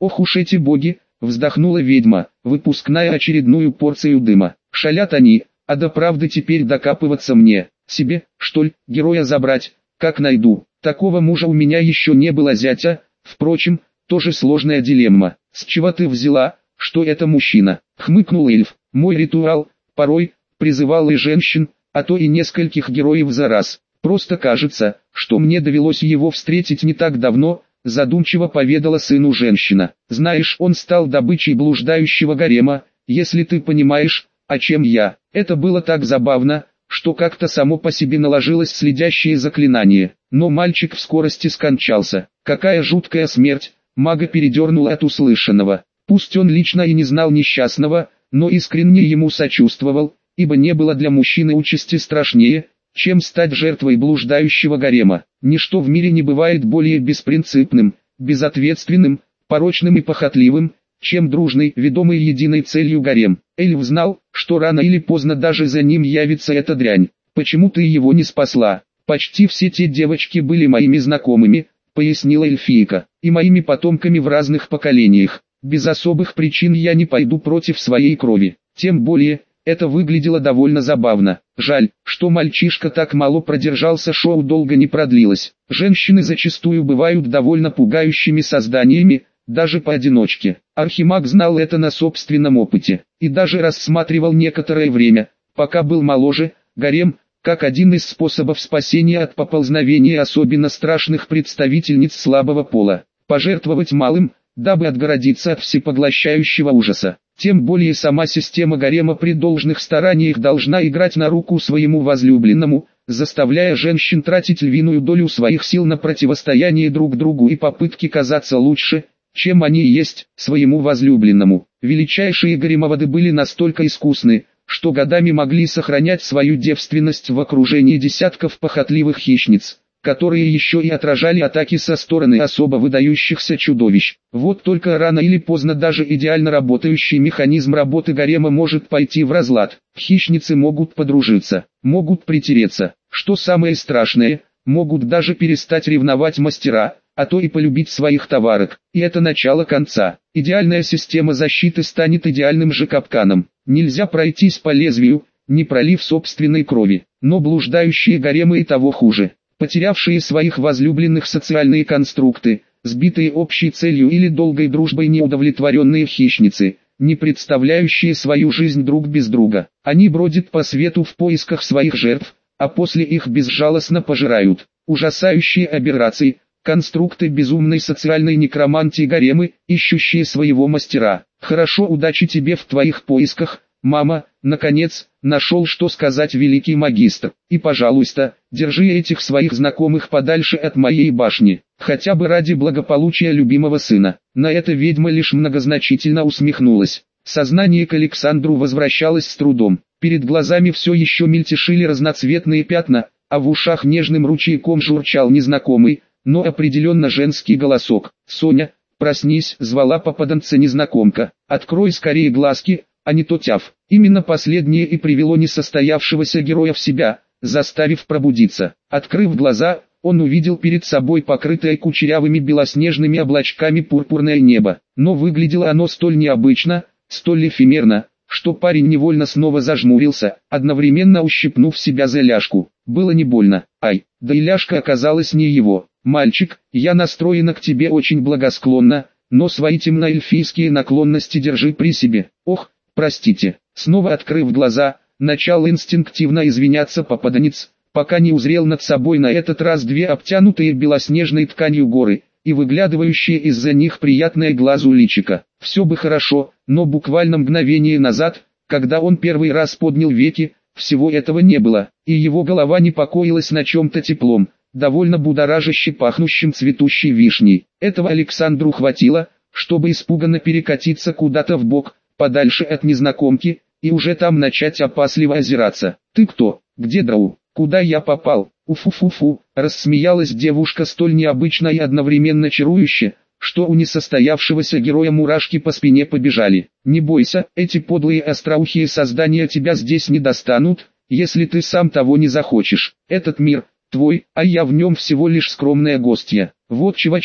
Ох уж эти боги, вздохнула ведьма, выпуская очередную порцию дыма. Шалят они, а до правды теперь докапываться мне, себе, что ли, героя забрать, как найду. Такого мужа у меня еще не было зятя, впрочем, тоже сложная дилемма. С чего ты взяла, что это мужчина? Хмыкнул эльф. Мой ритуал, порой, призывал и женщин, а то и нескольких героев за раз. Просто кажется, что мне довелось его встретить не так давно, задумчиво поведала сыну женщина. Знаешь, он стал добычей блуждающего гарема, если ты понимаешь, о чем я. Это было так забавно, что как-то само по себе наложилось следящее заклинание. Но мальчик в скорости скончался. Какая жуткая смерть, мага передернула от услышанного. Пусть он лично и не знал несчастного, но искренне ему сочувствовал, ибо не было для мужчины участи страшнее, чем стать жертвой блуждающего гарема. Ничто в мире не бывает более беспринципным, безответственным, порочным и похотливым, чем дружный, ведомый единой целью гарем. Эльф знал, что рано или поздно даже за ним явится эта дрянь. Почему ты его не спасла? Почти все те девочки были моими знакомыми, пояснила эльфийка, и моими потомками в разных поколениях. Без особых причин я не пойду против своей крови. Тем более, это выглядело довольно забавно. Жаль, что мальчишка так мало продержался, шоу долго не продлилось. Женщины зачастую бывают довольно пугающими созданиями, даже поодиночке. Архимаг знал это на собственном опыте, и даже рассматривал некоторое время, пока был моложе, гарем, как один из способов спасения от поползновения особенно страшных представительниц слабого пола. Пожертвовать малым, дабы отгородиться от всепоглощающего ужаса. Тем более сама система гарема при должных стараниях должна играть на руку своему возлюбленному, заставляя женщин тратить львиную долю своих сил на противостояние друг другу и попытки казаться лучше, чем они есть, своему возлюбленному. Величайшие гаремоводы были настолько искусны, что годами могли сохранять свою девственность в окружении десятков похотливых хищниц, которые еще и отражали атаки со стороны особо выдающихся чудовищ. Вот только рано или поздно даже идеально работающий механизм работы гарема может пойти в разлад. Хищницы могут подружиться, могут притереться, что самое страшное, могут даже перестать ревновать мастера, а то и полюбить своих товарок. И это начало конца. Идеальная система защиты станет идеальным же капканом. Нельзя пройтись по лезвию, не пролив собственной крови. Но блуждающие гаремы и того хуже. Потерявшие своих возлюбленных социальные конструкты, сбитые общей целью или долгой дружбой неудовлетворенные хищницы, не представляющие свою жизнь друг без друга. Они бродят по свету в поисках своих жертв, а после их безжалостно пожирают. Ужасающие аберрации, конструкты безумной социальной некромантии гаремы, ищущие своего мастера. Хорошо, удачи тебе в твоих поисках, мама. Наконец, нашел что сказать великий магистр. И пожалуйста, держи этих своих знакомых подальше от моей башни, хотя бы ради благополучия любимого сына. На это ведьма лишь многозначительно усмехнулась. Сознание к Александру возвращалось с трудом. Перед глазами все еще мельтешили разноцветные пятна, а в ушах нежным ручейком журчал незнакомый, но определенно женский голосок. «Соня, проснись!» — звала попаданца незнакомка. «Открой скорее глазки, а не то тяв». Именно последнее и привело несостоявшегося героя в себя, заставив пробудиться. Открыв глаза, он увидел перед собой покрытое кучерявыми белоснежными облачками пурпурное небо. Но выглядело оно столь необычно, столь эфемерно, что парень невольно снова зажмурился, одновременно ущипнув себя за ляжку. Было не больно. Ай, да и ляжка оказалась не его. «Мальчик, я настроена к тебе очень благосклонно, но свои темноэльфийские наклонности держи при себе». «Ох, простите». Снова открыв глаза, начал инстинктивно извиняться попаданец, пока не узрел над собой на этот раз две обтянутые белоснежной тканью горы, и выглядывающие из-за них приятное глазу личико. Все бы хорошо, но буквально мгновение назад, когда он первый раз поднял веки, всего этого не было, и его голова не покоилась на чем-то теплом, довольно будоражаще пахнущим цветущей вишней. Этого Александру хватило, чтобы испуганно перекатиться куда-то в бок, подальше от незнакомки, и уже там начать опасливо озираться. «Ты кто? Где Драу? Куда я попал?» «Уфу-фу-фу», рассмеялась девушка столь необычно и одновременно чарующе, что у несостоявшегося героя мурашки по спине побежали. «Не бойся, эти подлые остроухие создания тебя здесь не достанут, если ты сам того не захочешь. Этот мир твой, а я в нем всего лишь скромная гостья». «Вот чего-чего»,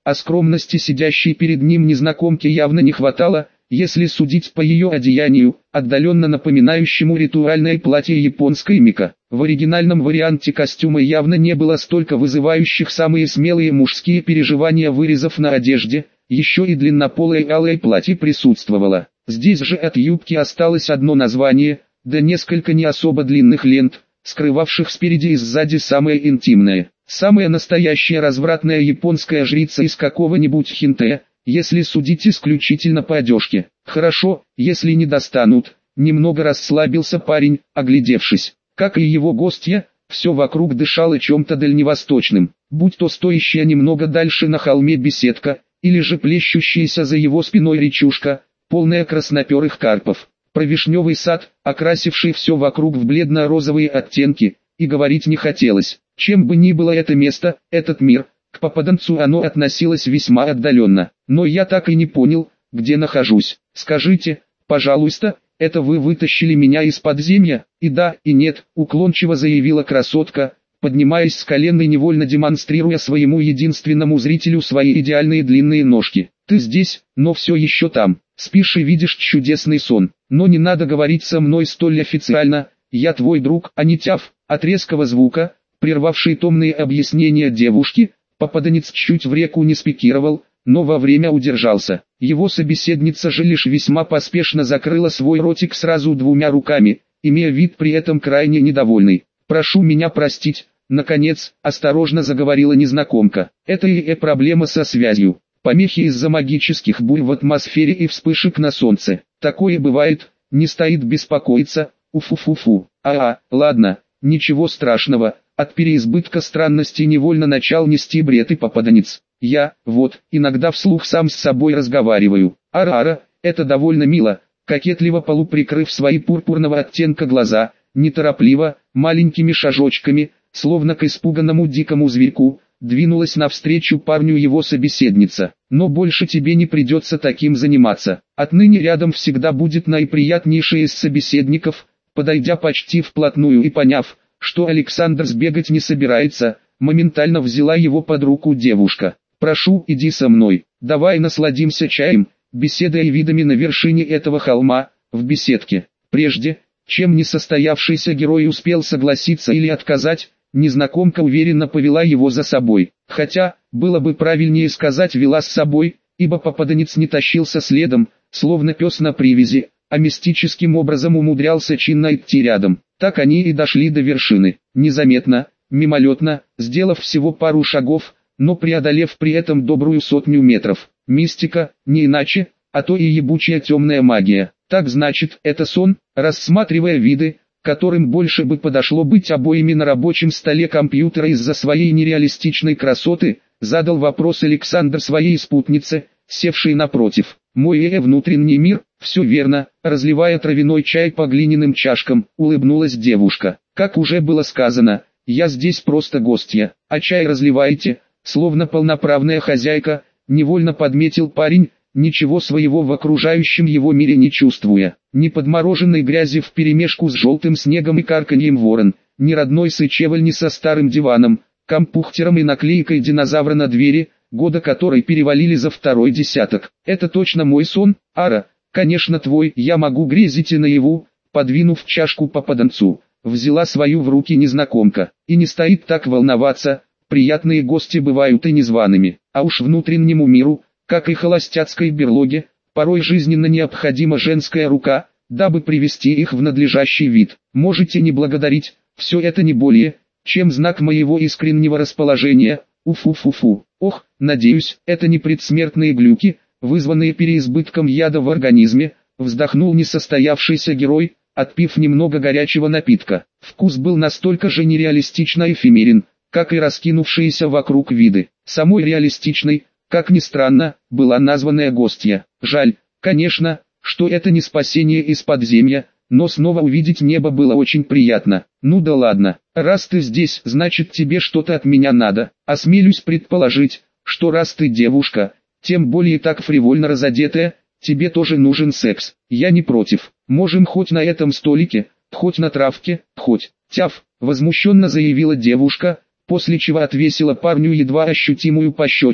а скромности сидящей перед ним незнакомки явно не хватало, если судить по ее одеянию, отдаленно напоминающему ритуальное платье японской мика. В оригинальном варианте костюма явно не было столько вызывающих самые смелые мужские переживания вырезов на одежде, еще и длиннополое алое платье присутствовало. Здесь же от юбки осталось одно название, да несколько не особо длинных лент, скрывавших спереди и сзади самое интимное. Самая настоящая развратная японская жрица из какого-нибудь хинтэ, если судить исключительно по одежке. Хорошо, если не достанут. Немного расслабился парень, оглядевшись. Как и его гостья, все вокруг дышало чем-то дальневосточным, будь то стоящая немного дальше на холме беседка, или же плещущаяся за его спиной речушка, полная красноперых карпов. Про вишневый сад, окрасивший все вокруг в бледно-розовые оттенки, и говорить не хотелось. Чем бы ни было это место, этот мир, к попаданцу оно относилось весьма отдаленно. Но я так и не понял, где нахожусь. Скажите, пожалуйста, это вы вытащили меня из подземья? И да, и нет, уклончиво заявила красотка, поднимаясь с колен и невольно демонстрируя своему единственному зрителю свои идеальные длинные ножки. Ты здесь, но все еще там. Спишь и видишь чудесный сон. Но не надо говорить со мной столь официально, я твой друг, а не тяв. От резкого звука, прервавший томные объяснения девушки, попаданец чуть в реку не спикировал, но во время удержался. Его собеседница же лишь весьма поспешно закрыла свой ротик сразу двумя руками, имея вид при этом крайне недовольный. «Прошу меня простить», наконец, осторожно заговорила незнакомка. «Это и проблема со связью. Помехи из-за магических бурь в атмосфере и вспышек на солнце. Такое бывает, не стоит беспокоиться, уфу-фу-фу. Ладно, ничего страшного». От переизбытка странностей невольно начал нести бред и попаданец. Я, иногда вслух сам с собой разговариваю. Ара-ара, это довольно мило, кокетливо полуприкрыв свои пурпурного оттенка глаза, неторопливо, маленькими шажочками, словно к испуганному дикому зверьку, двинулась навстречу парню его собеседница. Но больше тебе не придется таким заниматься. Отныне рядом всегда будет наиприятнейший из собеседников. Подойдя почти вплотную и поняв, что Александр сбегать не собирается, моментально взяла его под руку девушка. «Прошу, иди со мной, давай насладимся чаем, беседой и видами на вершине этого холма, в беседке». Прежде, чем несостоявшийся герой успел согласиться или отказать, незнакомка уверенно повела его за собой. Хотя, было бы правильнее сказать «вела с собой», ибо попаданец не тащился следом, словно пес на привязи, а мистическим образом умудрялся чинно идти рядом. Так они и дошли до вершины, незаметно, мимолетно, сделав всего пару шагов, но преодолев при этом добрую 100 метров. Мистика, не иначе, а то и ебучая темная магия. Так значит, это сон, рассматривая виды, которым больше бы подошло быть обоими на рабочем столе компьютера из-за своей нереалистичной красоты, задал вопрос Александр своей спутнице, севшей напротив. «Мой внутренний мир, все верно», разливая травяной чай по глиняным чашкам, улыбнулась девушка. «Как уже было сказано, я здесь просто гостья, а чай разливаете, словно полноправная хозяйка», невольно подметил парень, ничего своего в окружающем его мире не чувствуя. Ни подмороженной грязи вперемешку с желтым снегом и карканьем ворон, ни родной сычевальни со старым диваном, компухтером и наклейкой динозавра на двери, года которой перевалили за второй десяток. «Это точно мой сон, Ара?» «Конечно твой, я могу грезить и наяву», подвинув чашку попаданцу, взяла свою в руки незнакомка. «И не стоит так волноваться, приятные гости бывают и незваными, а уж внутреннему миру, как и холостяцкой берлоге, порой жизненно необходима женская рука, дабы привести их в надлежащий вид. Можете не благодарить, все это не более, чем знак моего искреннего расположения, уфу-фу-фу. Ох, надеюсь, это не предсмертные глюки, вызванные переизбытком яда в организме», вздохнул несостоявшийся герой, отпив немного горячего напитка. Вкус был настолько же нереалистично эфемерен, как и раскинувшиеся вокруг виды. Самой реалистичной, как ни странно, была названная гостья. Жаль, конечно, что это не спасение из подземья, но снова увидеть небо было очень приятно. «Ну да ладно, раз ты здесь, значит тебе что-то от меня надо. Осмелюсь предположить, что раз ты девушка, тем более так фривольно разодетая, тебе тоже нужен секс. Я не против. Можем хоть на этом столике, хоть на травке, хоть». «Тяф», возмущенно заявила девушка, после чего отвесила парню едва ощутимую пощечину,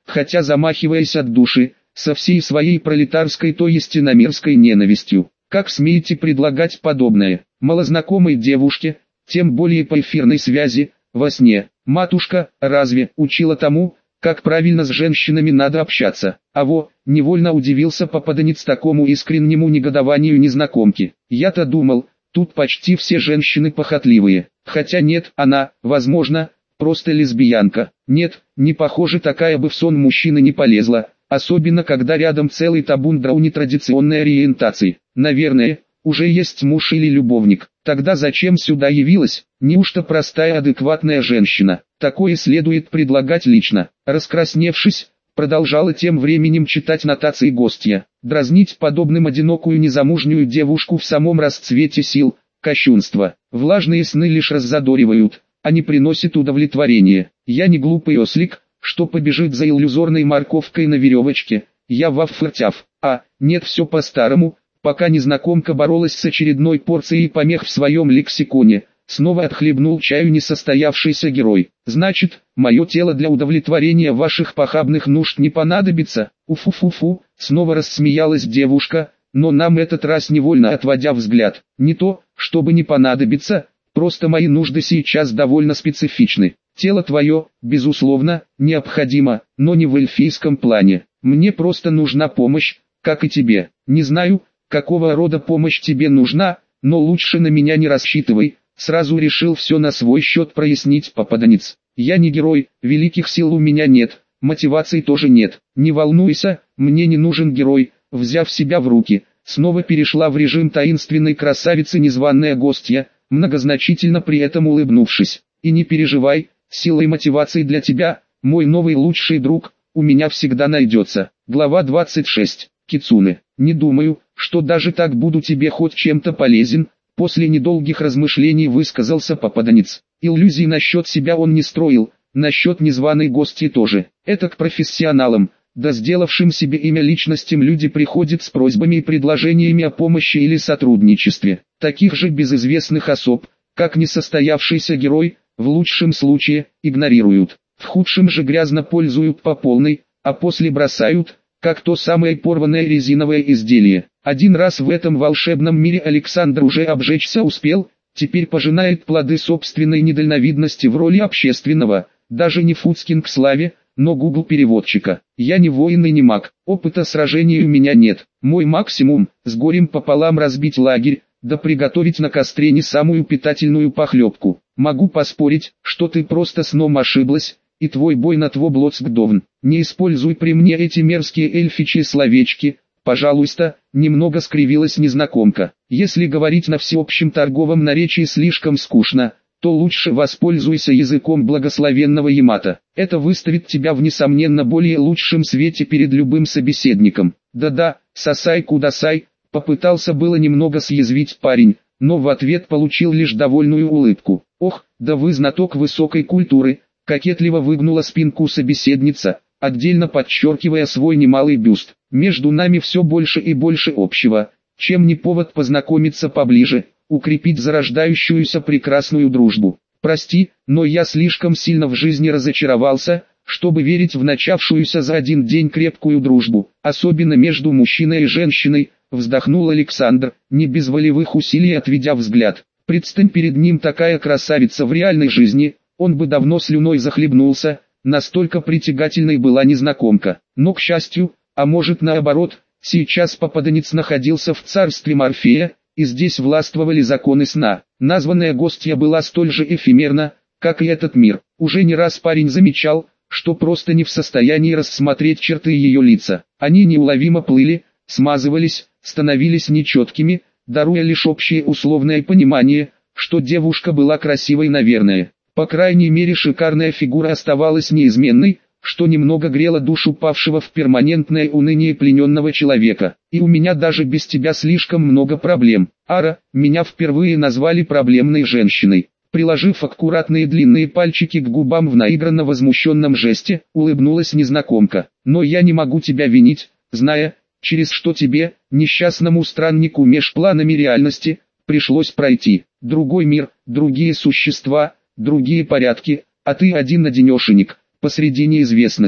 хотя замахиваясь от души, со всей своей пролетарской, то есть иномерской ненавистью. Как смеете предлагать подобное малознакомой девушке, тем более по эфирной связи, во сне? Матушка, разве учила тому, как правильно с женщинами надо общаться? Невольно удивился попаданец такому искреннему негодованию незнакомки. Я-то думал, тут почти все женщины похотливые. Хотя нет, она, возможно, просто лесбиянка. Нет, не похоже, такая бы в сон мужчины не полезла, особенно когда рядом целый табун у нетрадиционной ориентации. Наверное, уже есть муж или любовник. Тогда зачем сюда явилась? Неужто простая адекватная женщина? Такое следует предлагать лично. Раскрасневшись, продолжала тем временем читать нотации гостья. Дразнить подобным одинокую незамужнюю девушку в самом расцвете сил – кощунство. Влажные сны лишь раззадоривают, а не приносят удовлетворения. Я не глупый ослик, что побежит за иллюзорной морковкой на веревочке. Я ваф-фыртяв. Нет, все по-старому. Пока незнакомка боролась с очередной порцией помех в своем лексиконе, снова отхлебнул чаю несостоявшийся герой. Значит, мое тело для удовлетворения ваших похабных нужд не понадобится? Уфу-фу-фу, снова рассмеялась девушка, но нам этот раз невольно отводя взгляд. Не то, чтобы не понадобится, просто мои нужды сейчас довольно специфичны. Тело твое, безусловно, необходимо, но не в эльфийском плане. Мне просто нужна помощь, как и тебе. Не знаю, какого рода помощь тебе нужна, но лучше на меня не рассчитывай, сразу решил все на свой счет прояснить попаданец. Я не герой, великих сил у меня нет, мотивации тоже нет. Не волнуйся, мне не нужен герой. Взяв себя в руки, снова перешла в режим таинственной красавицы незваная гостья, многозначительно при этом улыбнувшись. И не переживай, силой мотивации для тебя, мой новый лучший друг, у меня всегда найдется. Глава 26. Кицуне. Не думаю, что даже так буду тебе хоть чем-то полезен, после недолгих размышлений высказался попаданец. Иллюзий насчет себя он не строил, насчет незваной гости тоже. Это к профессионалам, да сделавшим себе имя личностям люди приходят с просьбами и предложениями о помощи или сотрудничестве. Таких же безызвестных особ, как несостоявшийся герой, в лучшем случае, игнорируют. В худшем же грязно пользуют по полной, а после бросают, как то самое порванное резиновое изделие. Один раз в этом волшебном мире Александр уже обжечься успел, теперь пожинает плоды собственной недальновидности в роли общественного, даже не Фуцкин к славе, но Google-переводчика. Я не воин и не маг, опыта сражений у меня нет. Мой максимум – с горем пополам разбить лагерь, да приготовить на костре не самую питательную похлебку. Могу поспорить, что ты просто сном ошиблась, и твой бой на Твоблоцкдовн. Не используй при мне эти мерзкие эльфичьи словечки, пожалуйста, немного скривилась незнакомка. Если говорить на всеобщем торговом наречии слишком скучно, то лучше воспользуйся языком благословенного Ямато. Это выставит тебя в несомненно более лучшем свете перед любым собеседником. Да-да, сосай-кудасай, попытался было немного съязвить парень, но в ответ получил лишь довольную улыбку. Ох, да вы знаток высокой культуры, кокетливо выгнула спинку собеседница, отдельно подчеркивая свой немалый бюст. Между нами все больше и больше общего, чем не повод познакомиться поближе, укрепить зарождающуюся прекрасную дружбу. Прости, но я слишком сильно в жизни разочаровался, чтобы верить в начавшуюся за один день крепкую дружбу, особенно между мужчиной и женщиной, вздохнул Александр, не без волевых усилий отведя взгляд. Предстань перед ним такая красавица в реальной жизни, он бы давно слюной захлебнулся, настолько притягательной была незнакомка. Но к счастью, а может наоборот, сейчас попаданец находился в царстве Морфея, и здесь властвовали законы сна. Названная гостья была столь же эфемерна, как и этот мир. Уже не раз парень замечал, что просто не в состоянии рассмотреть черты ее лица. Они неуловимо плыли, смазывались, становились нечеткими, даруя лишь общее условное понимание, что девушка была красивой, наверное. По крайней мере, шикарная фигура оставалась неизменной, что немного грело душу павшего в перманентное уныние плененного человека. И у меня даже без тебя слишком много проблем. Ара, меня впервые назвали проблемной женщиной. Приложив аккуратные длинные пальчики к губам в наигранно возмущенном жесте, улыбнулась незнакомка. Но я не могу тебя винить, зная, через что тебе, несчастному страннику меж планами реальности, пришлось пройти. Другой мир, другие существа, другие порядки, а ты один-одинешенек, посреди неизвестности.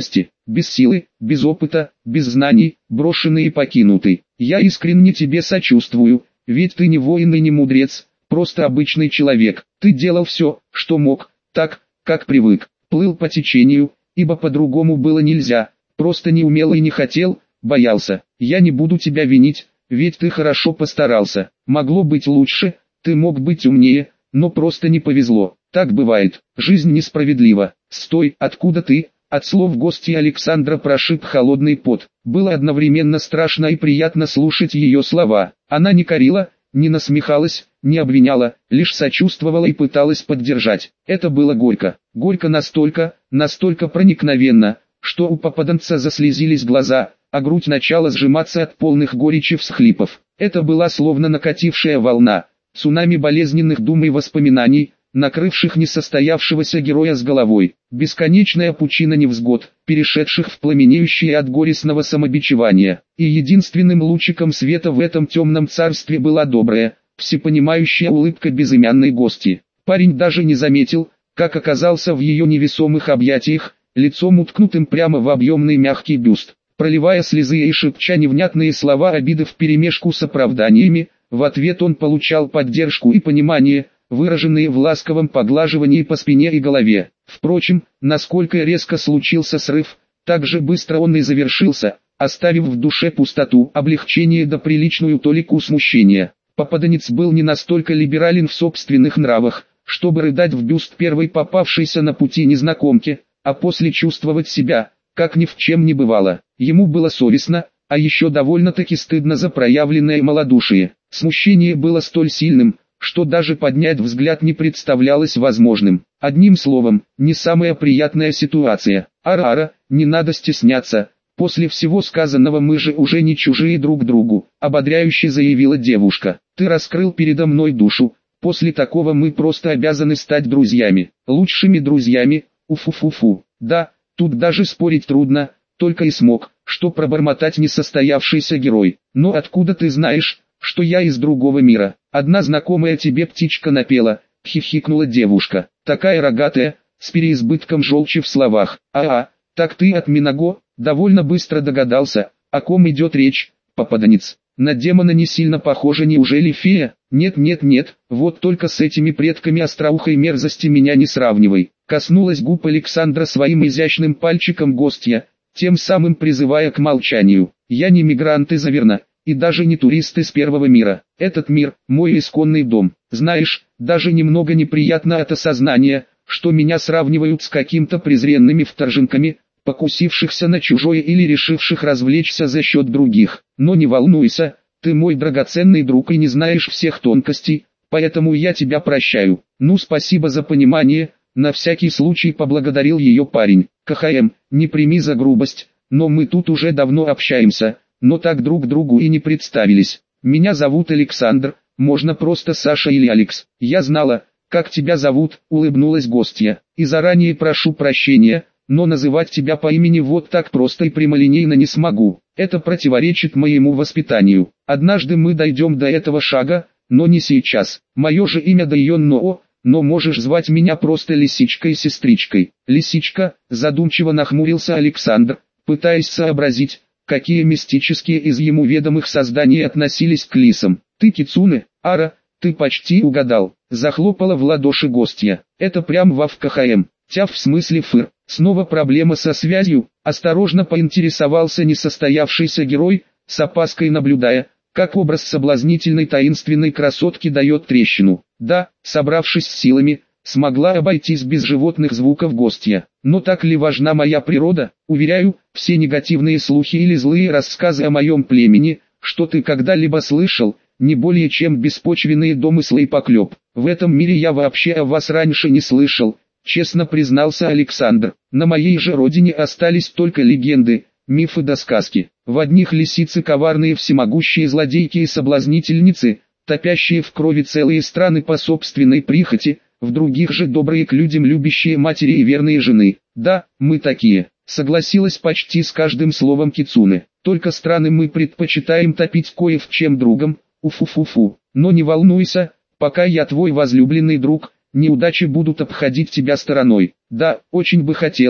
без силы, без опыта, без знаний, брошенный и покинутый. Я искренне тебе сочувствую, ведь ты не воин и не мудрец, просто обычный человек. Ты делал все, что мог, так, как привык, плыл по течению, ибо по-другому было нельзя, просто не умел и не хотел, боялся. Я не буду тебя винить, ведь ты хорошо постарался. Могло быть лучше, ты мог быть умнее, но просто не повезло. Так бывает, жизнь несправедлива. Стой, откуда ты? От слов гостья Александра прошиб холодный пот. Было одновременно страшно и приятно слушать ее слова. Она не корила, не насмехалась, не обвиняла, лишь сочувствовала и пыталась поддержать. Это было горько. Горько настолько проникновенно, что у попаданца заслезились глаза, а грудь начала сжиматься от полных горечи всхлипов. Это была словно накатившая волна, цунами болезненных дум и воспоминаний, накрывших несостоявшегося героя с головой. Бесконечная пучина невзгод, перешедших в пламенеющие от горестного самобичевания. И единственным лучиком света в этом темном царстве была добрая, всепонимающая улыбка безымянной гости. Парень даже не заметил, как оказался в ее невесомых объятиях, лицом уткнутым прямо в объемный мягкий бюст. Проливая слезы и шепча невнятные слова обиды вперемешку с оправданиями, в ответ он получал поддержку и понимание, выраженные в ласковом поглаживании по спине и голове. Впрочем, насколько резко случился срыв, так же быстро он и завершился, оставив в душе пустоту, облегчение да приличную толику смущения. Попаданец был не настолько либерален в собственных нравах, чтобы рыдать в бюст первой попавшейся на пути незнакомки, а после чувствовать себя, как ни в чем не бывало. Ему было совестно, а еще довольно-таки стыдно за проявленное малодушие. Смущение было столь сильным, что даже поднять взгляд не представлялось возможным. Одним словом, не самая приятная ситуация. Ара-ара, не надо стесняться, после всего сказанного мы же уже не чужие друг другу, ободряюще заявила девушка. Ты раскрыл передо мной душу, после такого мы просто обязаны стать друзьями, лучшими друзьями, уфу-фу-фу. Да, тут даже спорить трудно, только и смог, что пробормотать несостоявшийся герой. Но откуда ты знаешь, что я из другого мира? Одна знакомая тебе птичка напела, хихикнула девушка, такая рогатая, с переизбытком желчи в словах. Так ты от Минаго? Довольно быстро догадался, о ком идет речь, попаданец. На демона не сильно похожа, неужели фея? Нет, вот только с этими предками остроухой мерзости меня не сравнивай. Коснулась губ Александра своим изящным пальчиком гостья, тем самым призывая к молчанию. Я не мигрант из Аверна, и даже не турист из первого мира. Этот мир – мой исконный дом. Знаешь, даже немного неприятно от осознания, что меня сравнивают с каким-то презренными вторженками, покусившихся на чужое или решивших развлечься за счет других. Но не волнуйся, ты мой драгоценный друг и не знаешь всех тонкостей, поэтому я тебя прощаю. Ну спасибо за понимание, на всякий случай поблагодарил ее парень. КХМ, не прими за грубость, но мы тут уже давно общаемся, но так друг другу и не представились. Меня зовут Александр, можно просто Саша или Алекс. Я знала, как тебя зовут, улыбнулась гостья, и заранее прошу прощения, но называть тебя по имени вот так просто и прямолинейно не смогу. Это противоречит моему воспитанию. Однажды мы дойдем до этого шага, но не сейчас. Мое же имя Дайон Ноо, но можешь звать меня просто Лисичкой-сестричкой. Лисичка, задумчиво нахмурился Александр, пытаясь сообразить, какие мистические из ему ведомых созданий относились к лисам. Ты кицуне, Ара, ты почти угадал. Захлопала в ладоши гостья. Это прям вав КХМ. Тяв в смысле фыр. Снова проблема со связью, осторожно поинтересовался несостоявшийся герой, с опаской наблюдая, как образ соблазнительной таинственной красотки дает трещину. Да, собравшись с силами, смогла обойтись без животных звуков гостья. Но так ли важна моя природа? Уверяю, все негативные слухи или злые рассказы о моем племени, что ты когда-либо слышал, не более чем беспочвенные домыслы и поклеп. В этом мире я вообще о вас раньше не слышал, честно признался Александр. На моей же родине остались только легенды, мифы да сказки. В одних лисицы коварные всемогущие злодейки и соблазнительницы, топящие в крови целые страны по собственной прихоти, в других же добрые к людям любящие матери и верные жены. Да, мы такие, согласилась почти с каждым словом кицуне. Только страны мы предпочитаем топить кое в чем другом, уфу-фу-фу. Но не волнуйся, пока я твой возлюбленный друг, неудачи будут обходить тебя стороной. Да, очень бы хотелось,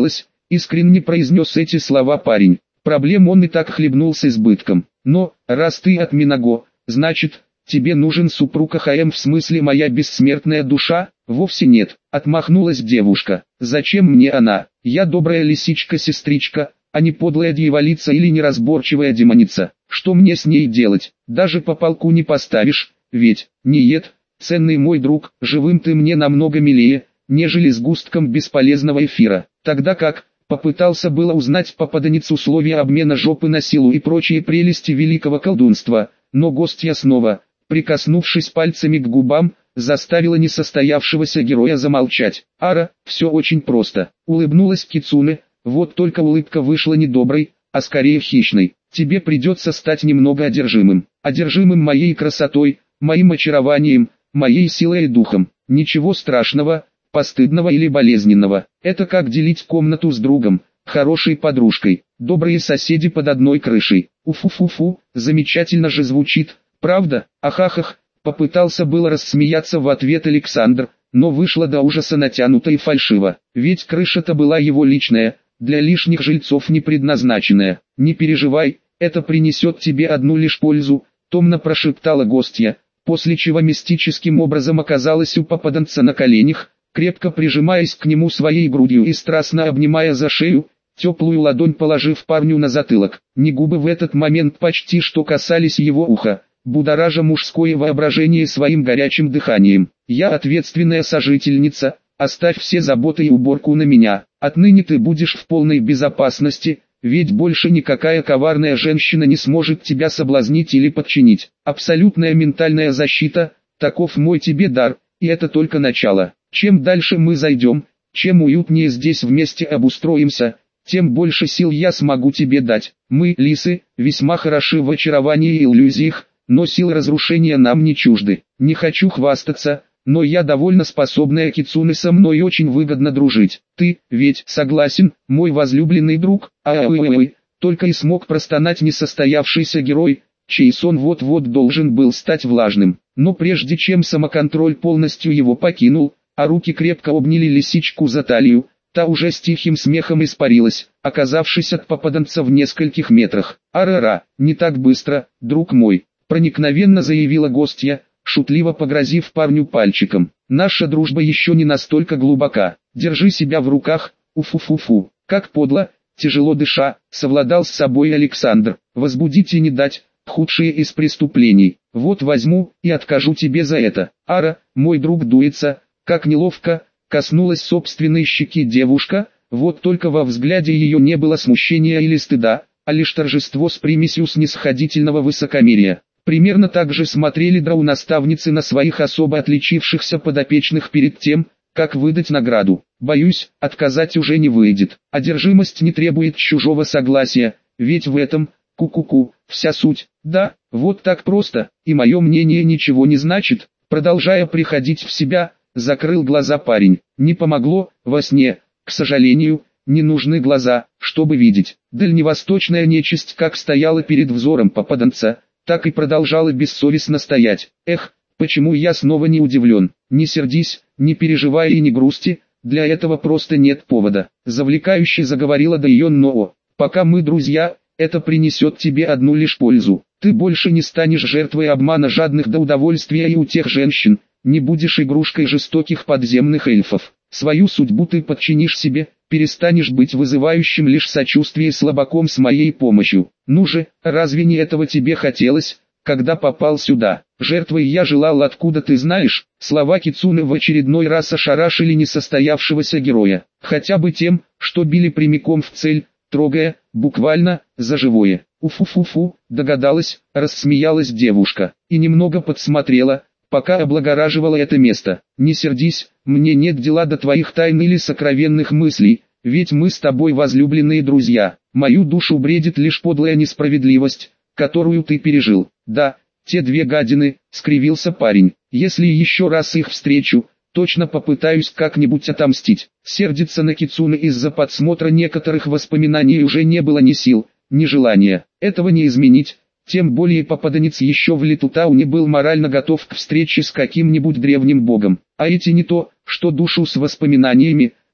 искренне произнес эти слова парень. Проблем он и так хлебнул с избытком. Но, раз ты от Минаго, значит, тебе нужен супруг АХМ, в смысле моя бессмертная душа? Вовсе нет, отмахнулась девушка. Зачем мне она? Я добрая лисичка-сестричка, а не подлая дьяволица или неразборчивая демоница. Что мне с ней делать? Даже по полку не поставишь, ведь, нет, ценный мой друг, живым ты мне намного милее, нежели сгустком бесполезного эфира. Тогда как, попытался было узнать попаданец условия обмена жопы на силу и прочие прелести великого колдунства, но гостья снова, прикоснувшись пальцами к губам, заставила несостоявшегося героя замолчать. «Ара, все очень просто», — улыбнулась Кицуне, вот только улыбка вышла не доброй, а скорее хищной. «Тебе придется стать немного одержимым. Одержимым моей красотой, моим очарованием, моей силой и духом. Ничего страшного, постыдного или болезненного. Это как делить комнату с другом, хорошей подружкой, добрые соседи под одной крышей. Уфу-фу-фу, замечательно же звучит, правда? Ахахах». Попытался было рассмеяться в ответ Александр, но вышло до ужаса натянуто и фальшиво. Ведь крыша-то была его личная, для лишних жильцов не предназначенная. «Не переживай, это принесет тебе одну лишь пользу», — томно прошептала гостья, после чего мистическим образом оказалась у попаданца на коленях, крепко прижимаясь к нему своей грудью и страстно обнимая за шею, теплую ладонь положив парню на затылок. Не губы в этот момент почти что касались его уха, будоража мужское воображение своим горячим дыханием. «Я ответственная сожительница, оставь все заботы и уборку на меня. Отныне ты будешь в полной безопасности, ведь больше никакая коварная женщина не сможет тебя соблазнить или подчинить. Абсолютная ментальная защита, таков мой тебе дар, и это только начало. Чем дальше мы зайдем, чем уютнее здесь вместе обустроимся, тем больше сил я смогу тебе дать. Мы, лисы, весьма хороши в очаровании и иллюзиях, но силы разрушения нам не чужды. Не хочу хвастаться, но я довольно способная Кицуне, со мной очень выгодно дружить. Ты, ведь согласен, мой возлюбленный друг?» Только и смог простонать несостоявшийся герой, чей сон вот-вот должен был стать влажным. Но прежде чем самоконтроль полностью его покинул, а руки крепко обняли лисичку за талию, та уже с тихим смехом испарилась, оказавшись от попаданца в нескольких метрах. «Ара-ра, не так быстро, друг мой», — проникновенно заявила гостья, шутливо погрозив парню пальчиком. «Наша дружба еще не настолько глубока. Держи себя в руках, уфу-фу-фу». Как подло, тяжело дыша, совладал с собой Александр. «Возбудить и не дать, худшие из преступлений. Вот возьму и откажу тебе за это». «Ара, мой друг дуется, как неловко», коснулась собственной щеки девушка, вот только во взгляде ее не было смущения или стыда, а лишь торжество с примесью снисходительного высокомерия. Примерно так же смотрели драу-наставницы на своих особо отличившихся подопечных перед тем, как выдать награду. «Боюсь, отказать уже не выйдет. Одержимость не требует чужого согласия, ведь в этом, ку-ку-ку, вся суть. Да, вот так просто, и мое мнение ничего не значит». Продолжая приходить в себя, закрыл глаза парень. Не помогло, во сне, к сожалению, не нужны глаза, чтобы видеть. Дальневосточная нечисть как стояла перед взором попаданца, так и продолжала бессовестно стоять. «Эх, почему я снова не удивлен? Не сердись, не переживай и не грусти, для этого просто нет повода», завлекающе заговорила Дайон Ноо. «Пока мы друзья, это принесет тебе одну лишь пользу. Ты больше не станешь жертвой обмана жадных до удовольствия и утех женщин, не будешь игрушкой жестоких подземных эльфов. Свою судьбу ты подчинишь себе, перестанешь быть вызывающим лишь сочувствие слабаком с моей помощью. Ну же, разве не этого тебе хотелось, когда попал сюда? Жертвой я желал, откуда ты знаешь?» Слова Кицуне в очередной раз ошарашили несостоявшегося героя. Хотя бы тем, что били прямиком в цель, трогая, буквально, за живое. «Уфу-фу-фу», догадалась, рассмеялась девушка, и немного подсмотрела, пока облагораживала это место. «Не сердись, мне нет дела до твоих тайн или сокровенных мыслей, ведь мы с тобой возлюбленные друзья. Мою душу бредит лишь подлая несправедливость, которую ты пережил». «Да, те две гадины», — скривился парень. «Если еще раз их встречу, точно попытаюсь как-нибудь отомстить». Сердиться на Кицуне из-за подсмотра некоторых воспоминаний уже не было ни сил, ни желания. Этого не изменить. Тем более попаданец еще в Литутауне был морально готов к встрече с каким-нибудь древним богом. А эти не то, что душу с воспоминаниями,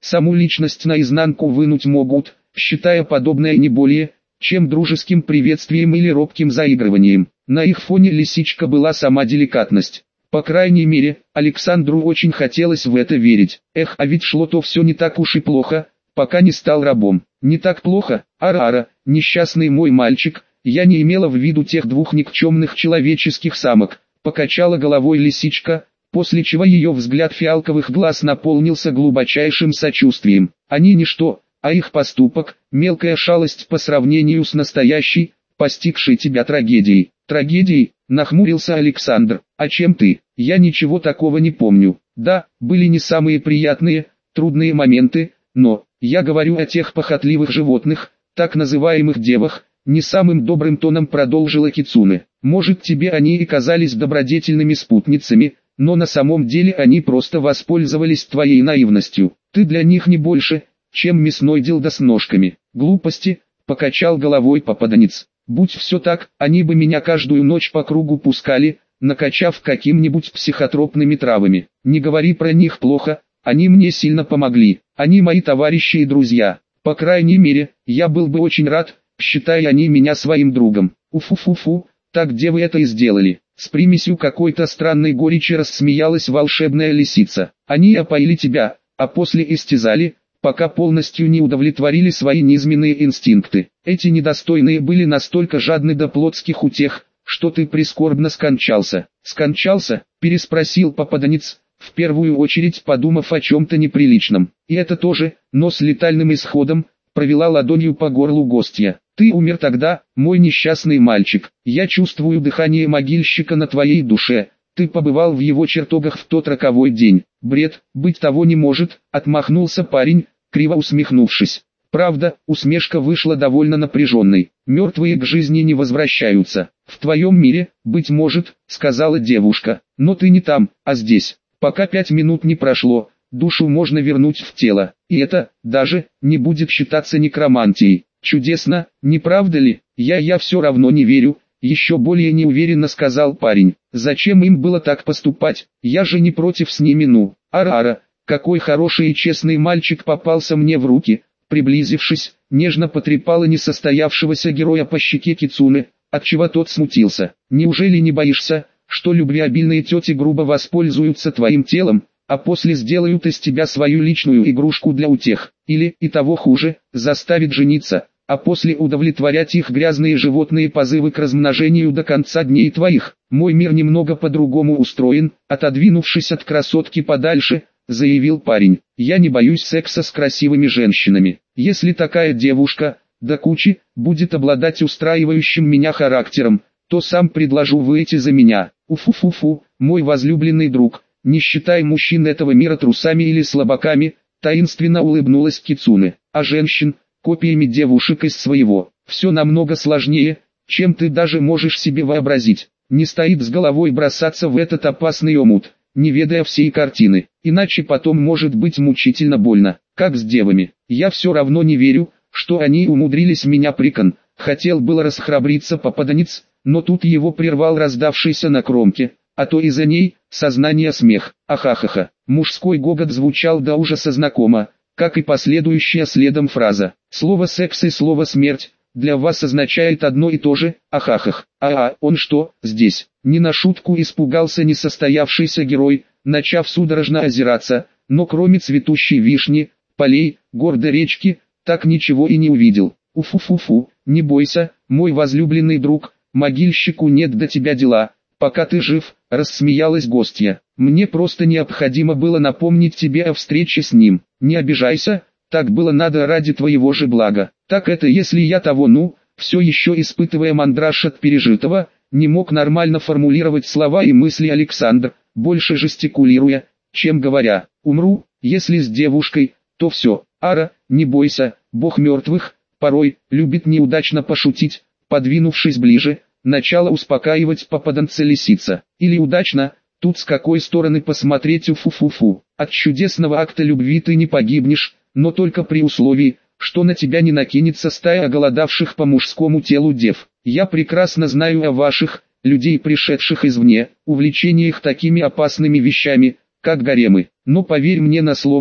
саму личность наизнанку вынуть могут, считая подобное не более, чем дружеским приветствием или робким заигрыванием. На их фоне лисичка была сама деликатность. По крайней мере, Александру очень хотелось в это верить. Эх, а ведь шло-то все не так уж и плохо, пока не стал рабом. Не так плохо, ара-ара, несчастный мой мальчик, я не имела в виду тех двух никчемных человеческих самок. Покачала головой лисичка, после чего ее взгляд фиалковых глаз наполнился глубочайшим сочувствием. Они ничто, а их поступок – мелкая шалость по сравнению с настоящей, постигшей тебя трагедией. Трагедией, нахмурился Александр. А чем ты? Я ничего такого не помню. Да, были не самые приятные, трудные моменты, но, я говорю о тех похотливых животных, так называемых девах, не самым добрым тоном продолжила Кицуне. Может, тебе они и казались добродетельными спутницами, но на самом деле они просто воспользовались твоей наивностью. Ты для них не больше, чем мясной дилдо с ножками. Глупости, покачал головой попаданец. Будь все так, они бы меня каждую ночь по кругу пускали, накачав каким-нибудь психотропными травами. Не говори про них плохо, они мне сильно помогли. Они мои товарищи и друзья. По крайней мере, я был бы очень рад, считая они меня своим другом. Уфу-фу-фу, так где вы это и сделали? С примесью какой-то странной горечи рассмеялась волшебная лисица. Они опоили тебя, а после истязали, пока полностью не удовлетворили свои низменные инстинкты. Эти недостойные были настолько жадны до плотских утех, что ты прискорбно скончался. Скончался? Переспросил попаданец, в первую очередь подумав о чем-то неприличном. И это тоже, но с летальным исходом, провела ладонью по горлу гостья. Ты умер тогда, мой несчастный мальчик. Я чувствую дыхание могильщика на твоей душе. Ты побывал в его чертогах в тот роковой день. Бред, быть того не может, отмахнулся парень, криво усмехнувшись. Правда, усмешка вышла довольно напряженной. Мертвые к жизни не возвращаются. В твоем мире, быть может, сказала девушка. Но ты не там, а здесь. Пока 5 минут не прошло, душу можно вернуть в тело. И это, даже, не будет считаться некромантией. Чудесно, не правда ли? Я все равно не верю. Еще более неуверенно сказал парень. Зачем им было так поступать? Я же не против с ними, ну. Ара-ара, какой хороший и честный мальчик попался мне в руки. Приблизившись, нежно потрепала несостоявшегося героя по щеке Кицуне, отчего тот смутился. Неужели не боишься, что любвеобильные тети грубо воспользуются твоим телом, а после сделают из тебя свою личную игрушку для утех? Или, и того хуже, заставят жениться, а после удовлетворять их грязные животные позывы к размножению до конца дней твоих? Мой мир немного по-другому устроен, отодвинувшись от красотки подальше, заявил парень. Я не боюсь секса с красивыми женщинами. Если такая девушка, до кучи, будет обладать устраивающим меня характером, то сам предложу выйти за меня. Уфу-фу-фу, мой возлюбленный друг, не считай мужчин этого мира трусами или слабаками, таинственно улыбнулась Кицуне. А женщин, копиями девушек из своего, все намного сложнее, чем ты даже можешь себе вообразить. Не стоит с головой бросаться в этот опасный омут, не ведая всей картины, иначе потом может быть мучительно больно, как с девами. Я все равно не верю, что они умудрились меня хотел было расхрабриться попаданец, но тут его прервал раздавшийся на кромке, а то и за ней, сознание смех. Ахахаха, мужской гогот звучал до ужаса знакомо, как и последующая следом фраза. Слово секс и слово смерть для вас означает одно и то же, ахахах. Он что, здесь? Не на шутку испугался несостоявшийся герой, начав судорожно озираться, но кроме цветущей вишни, полей, гор да речки, так ничего и не увидел. Уфу-фу-фу, не бойся, мой возлюбленный друг, могильщику нет до тебя дела, пока ты жив, рассмеялась гостья. Мне просто необходимо было напомнить тебе о встрече с ним. Не обижайся, так было надо ради твоего же блага. Так это если я того все еще испытывая мандраж от пережитого, не мог нормально формулировать слова и мысли Александр, больше жестикулируя, чем говоря. Умру, если с девушкой, то все. Ара, не бойся, бог мертвых, порой, любит неудачно пошутить, подвинувшись ближе, начала успокаивать попаданца лисица. Или удачно, тут с какой стороны посмотреть уфу-фу-фу. От чудесного акта любви ты не погибнешь, но только при условии, что на тебя не накинется стая оголодавших по мужскому телу дев. Я прекрасно знаю о ваших, людей пришедших извне, увлечениях такими опасными вещами, как гаремы. Но поверь мне на слово,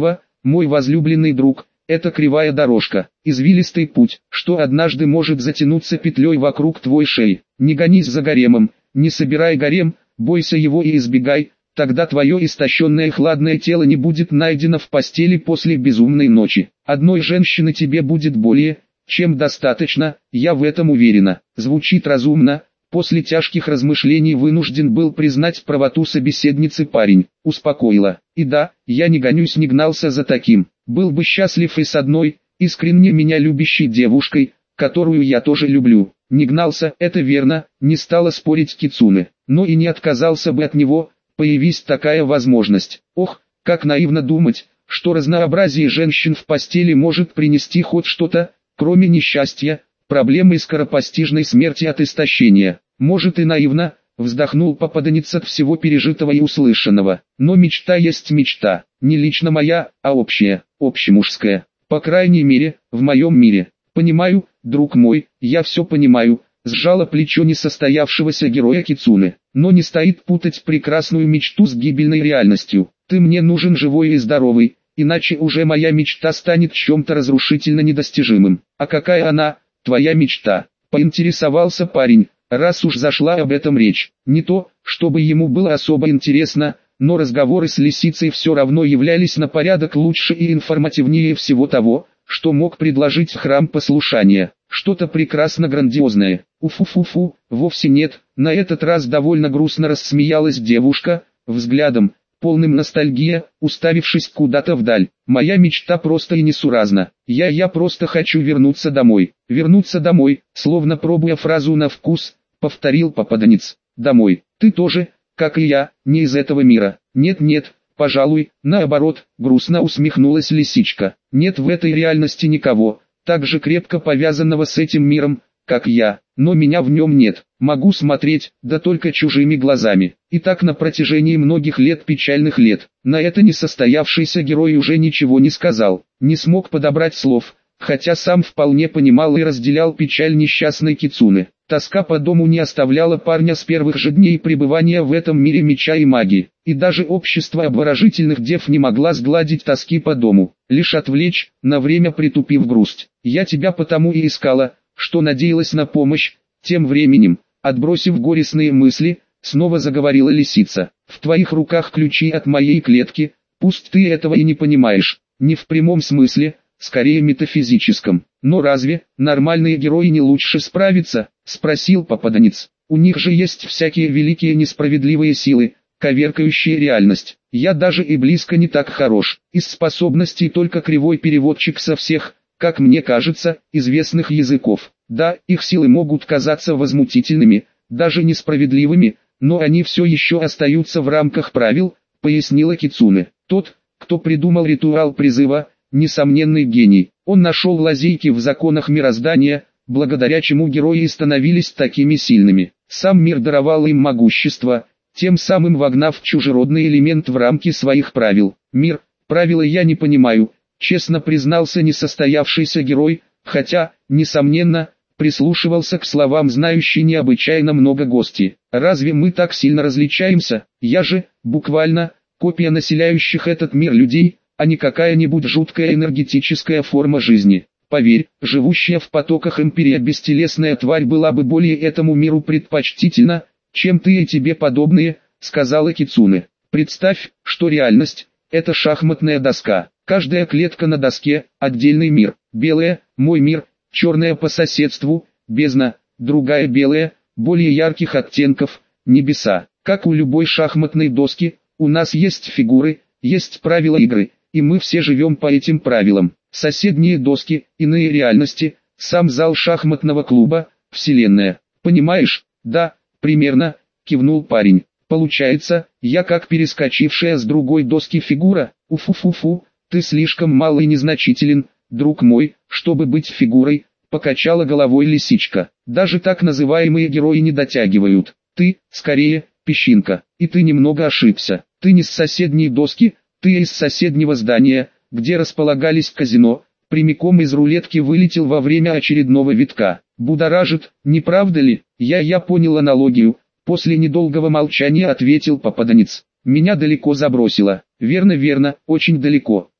мой возлюбленный друг, это кривая дорожка, извилистый путь, что однажды может затянуться петлей вокруг твоей шеи. Не гонись за гаремом, не собирай гарем, бойся его и избегай, тогда твое истощенное хладное тело не будет найдено в постели после безумной ночи. Одной женщины тебе будет более, чем достаточно, я в этом уверена. Звучит разумно. После тяжких размышлений вынужден был признать правоту собеседницы парень. Успокоила. И да, я не гонюсь, не гнался за таким. Был бы счастлив и с одной, искренне меня любящей девушкой, которую я тоже люблю. Не гнался, это верно, не стала спорить Кицуне. Но и не отказался бы от него, появись такая возможность. Ох, как наивно думать, что разнообразие женщин в постели может принести хоть что-то, кроме несчастья, проблемы и скоропостижной смерти от истощения. Может и наивно, вздохнул попаданец от всего пережитого и услышанного. Но мечта есть мечта, не лично моя, а общая, общемужская. По крайней мере, в моем мире. Понимаю, друг мой, я все понимаю, сжала плечо несостоявшегося героя Кицуне. Но не стоит путать прекрасную мечту с гибельной реальностью. Ты мне нужен живой и здоровый, иначе уже моя мечта станет чем-то разрушительно недостижимым. А какая она, твоя мечта? Поинтересовался парень, раз уж зашла об этом речь. Не то, чтобы ему было особо интересно, но разговоры с лисицей все равно являлись на порядок лучше и информативнее всего того, что мог предложить храм послушания. Что-то прекрасно грандиозное. Уфу-фу-фу, вовсе нет. На этот раз довольно грустно рассмеялась девушка, взглядом, полным ностальгия, уставившись куда-то вдаль. Моя мечта просто и несуразна. Я просто хочу вернуться домой. Вернуться домой, словно пробуя фразу на вкус, повторил попаданец. Домой. Ты тоже, как и я, не из этого мира. Нет, пожалуй, наоборот, грустно усмехнулась лисичка. Нет в этой реальности никого, так же крепко повязанного с этим миром, как я, но меня в нем нет. Могу смотреть, да только чужими глазами. И так на протяжении многих лет, печальных лет. На это несостоявшийся герой уже ничего не сказал, не смог подобрать слов, хотя сам вполне понимал и разделял печаль несчастной Кицуне. Тоска по дому не оставляла парня с первых же дней пребывания в этом мире меча и магии. И даже общество обворожительных дев не могла сгладить тоски по дому, лишь отвлечь, на время притупив грусть. Я тебя потому и искала, что надеялась на помощь. Тем временем, отбросив горестные мысли, снова заговорила лисица. В твоих руках ключи от моей клетки, пусть ты этого и не понимаешь, не в прямом смысле, скорее метафизическом. Но разве нормальные герои не лучше справятся? Спросил попаданец. У них же есть всякие великие несправедливые силы, коверкающие реальность. Я даже и близко не так хорош. Из способностей только кривой переводчик со всех, как мне кажется, известных языков. Да, их силы могут казаться возмутительными, даже несправедливыми, но они все еще остаются в рамках правил, пояснила Кицуне. Тот, кто придумал ритуал призыва, несомненный гений. Он нашел лазейки в законах мироздания, благодаря чему герои становились такими сильными. Сам мир даровал им могущество, тем самым вогнав чужеродный элемент в рамки своих правил. Мир, правила я не понимаю, честно признался несостоявшийся герой, хотя, несомненно, прислушивался к словам знающий необычайно много гостей. Разве мы так сильно различаемся? Я же, буквально, копия населяющих этот мир людей, а не какая-нибудь жуткая энергетическая форма жизни. Поверь, живущая в потоках империя бестелесная тварь была бы более этому миру предпочтительна, чем ты и тебе подобные, сказала Кицуне. Представь, что реальность – это шахматная доска. Каждая клетка на доске – отдельный мир. Белая – мой мир, черная по соседству, бездна, другая белая, более ярких оттенков, небеса. Как у любой шахматной доски, у нас есть фигуры, есть правила игры, и мы все живем по этим правилам. Соседние доски, иные реальности, сам зал шахматного клуба, вселенная. Понимаешь? Да, примерно, кивнул парень. Получается, я как перескочившая с другой доски фигура. Уфу-фу-фу, ты слишком мал и незначителен, друг мой, чтобы быть фигурой, покачала головой лисичка. Даже так называемые герои не дотягивают. Ты, скорее, песчинка, и ты немного ошибся. Ты не с соседней доски, ты из соседнего здания, где располагались казино, прямиком из рулетки вылетел во время очередного витка. Будоражит, не правда ли? Я понял аналогию. После недолгого молчания ответил попаданец. Меня далеко забросило. Верно, очень далеко.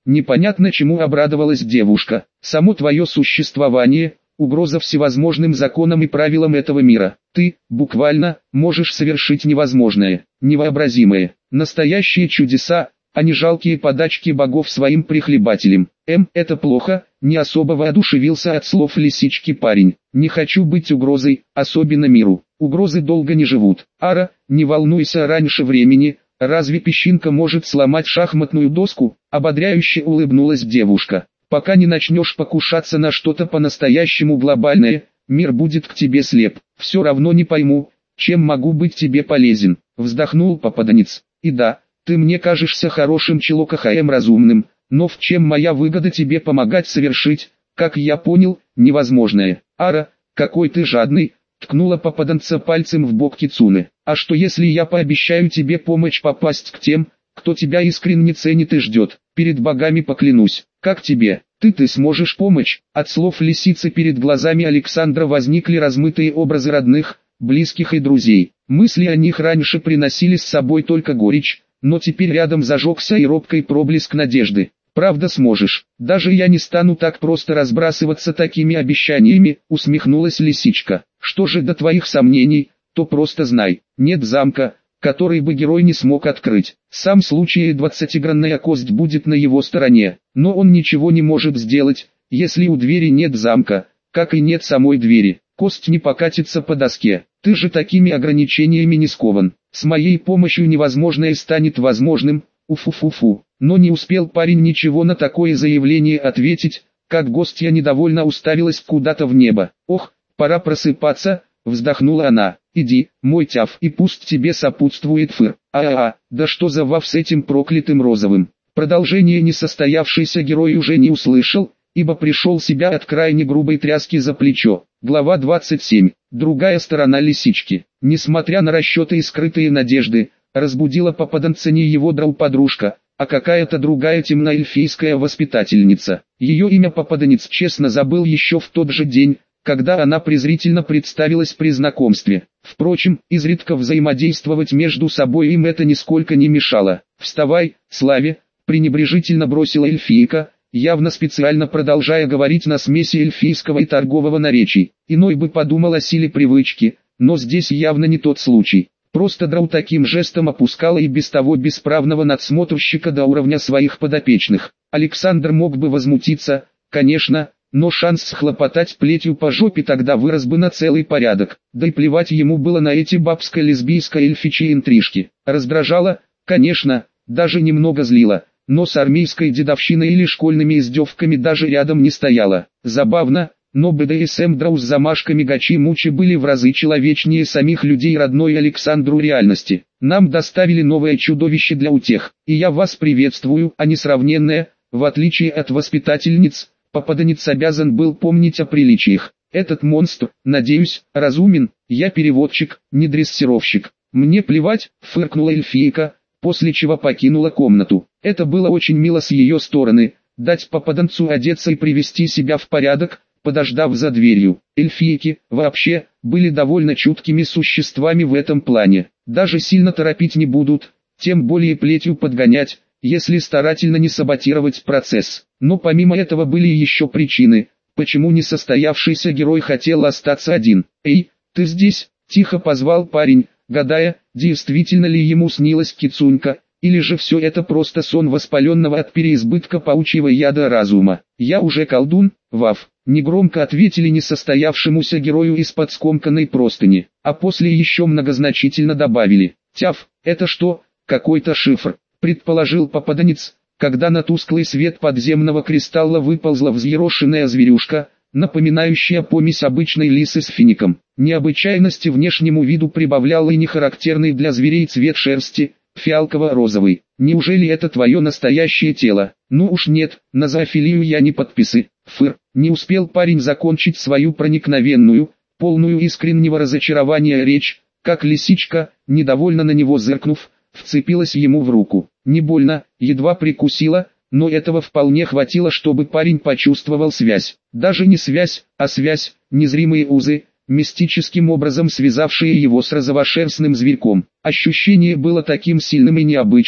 Непонятно чему обрадовалась девушка. Само твое существование – угроза всевозможным законам и правилам этого мира. Ты, буквально, можешь совершить невозможное, невообразимое, настоящие чудеса, а не жалкие подачки богов своим прихлебателям. Это плохо, не особо воодушевился от слов лисички парень. Не хочу быть угрозой, особенно миру. Угрозы долго не живут. Ара, не волнуйся раньше времени, разве песчинка может сломать шахматную доску? Ободряюще улыбнулась девушка. Пока не начнешь покушаться на что-то по-настоящему глобальное, мир будет к тебе слеп. Все равно не пойму, чем могу быть тебе полезен. Вздохнул попаданец. И да, ты мне кажешься хорошим человеком разумным, но в чем моя выгода тебе помогать совершить, как я понял, невозможное. Ара, какой ты жадный, ткнула попаданца пальцем в бок Кицуне. А что если я пообещаю тебе помочь попасть к тем, кто тебя искренне ценит и ждет? Перед богами поклянусь. Как тебе? Ты сможешь помочь? От слов лисицы перед глазами Александра возникли размытые образы родных, близких и друзей. Мысли о них раньше приносили с собой только горечь, но теперь рядом зажегся и робкий проблеск надежды. Правда сможешь? Даже я не стану так просто разбрасываться такими обещаниями, усмехнулась лисичка. Что же до твоих сомнений, то просто знай, нет замка, который бы герой не смог открыть. Сам случай 20-гранная кость будет на его стороне, но он ничего не может сделать, если у двери нет замка, как и нет самой двери. Кость не покатится по доске. Ты же такими ограничениями не скован. С моей помощью невозможное станет возможным. Уфу-фу-фу. Но не успел парень ничего на такое заявление ответить, как гостья недовольно уставилась куда-то в небо. Ох, пора просыпаться, вздохнула она. Иди, мой тяв, и пусть тебе сопутствует фыр. Да что за вав с этим проклятым розовым. Продолжение несостоявшийся герой уже не услышал, ибо пришел в себя от крайне грубой тряски за плечо. Глава 27. Другая сторона лисички. Несмотря на расчеты и скрытые надежды, разбудила попаданца не его подружка, а какая-то другая темноэльфийская воспитательница. Ее имя попаданец честно забыл еще в тот же день, когда она презрительно представилась при знакомстве. Впрочем, изредка взаимодействовать между собой им это нисколько не мешало. «Вставай, Славе!» – пренебрежительно бросила эльфийка, явно специально продолжая говорить на смеси эльфийского и торгового наречий. Иной бы подумал о силе привычки, но здесь явно не тот случай. Просто Драу таким жестом опускала и без того бесправного надсмотрщика до уровня своих подопечных. Александр мог бы возмутиться, конечно, но шанс схлопотать плетью по жопе тогда вырос бы на целый порядок. Да и плевать ему было на эти бабско-лесбийско-эльфичьи интрижки. Раздражало, конечно, даже немного злило, но с армейской дедовщиной или школьными издевками даже рядом не стояло. Забавно, но БДСМ Драу с замашками гачи-мучи были в разы человечнее самих людей родной Александру реальности. Нам доставили новое чудовище для утех, и я вас приветствую, а несравненное, в отличие от воспитательниц, попаданец обязан был помнить о приличиях. Этот монстр, надеюсь, разумен, я переводчик, не дрессировщик. Мне плевать, фыркнула эльфийка, после чего покинула комнату. Это было очень мило с ее стороны, дать попаданцу одеться и привести себя в порядок, подождав за дверью. Эльфийки, вообще, были довольно чуткими существами в этом плане. Даже сильно торопить не будут, тем более плетью подгонять, если старательно не саботировать процесс. Но помимо этого были еще причины, почему несостоявшийся герой хотел остаться один. «Эй, ты здесь?» – тихо позвал парень, гадая, действительно ли ему снилась кицунька, или же все это просто сон воспаленного от переизбытка паучьего яда разума. «Я уже колдун, Вав», — негромко ответили несостоявшемуся герою из-под скомканной простыни, а после еще многозначительно добавили: «Тяв, это что, какой-то шифр?» — предположил попаданец, когда на тусклый свет подземного кристалла выползла взъерошенная зверюшка, напоминающая помесь обычной лисы с фиником. Необычайности внешнему виду прибавлял и нехарактерный для зверей цвет шерсти, фиалково-розовый. «Неужели это твое настоящее тело?» «Ну уж нет, на зоофилию я не подписы». Фыр, не успел парень закончить свою проникновенную, полную искреннего разочарования речь, как лисичка, недовольно на него зыркнув, вцепилась ему в руку. Не больно, едва прикусила, но этого вполне хватило, чтобы парень почувствовал связь. Даже не связь, а связь, незримые узы, мистическим образом связавшие его с розовошерстным зверьком. Ощущение было таким сильным и необычным,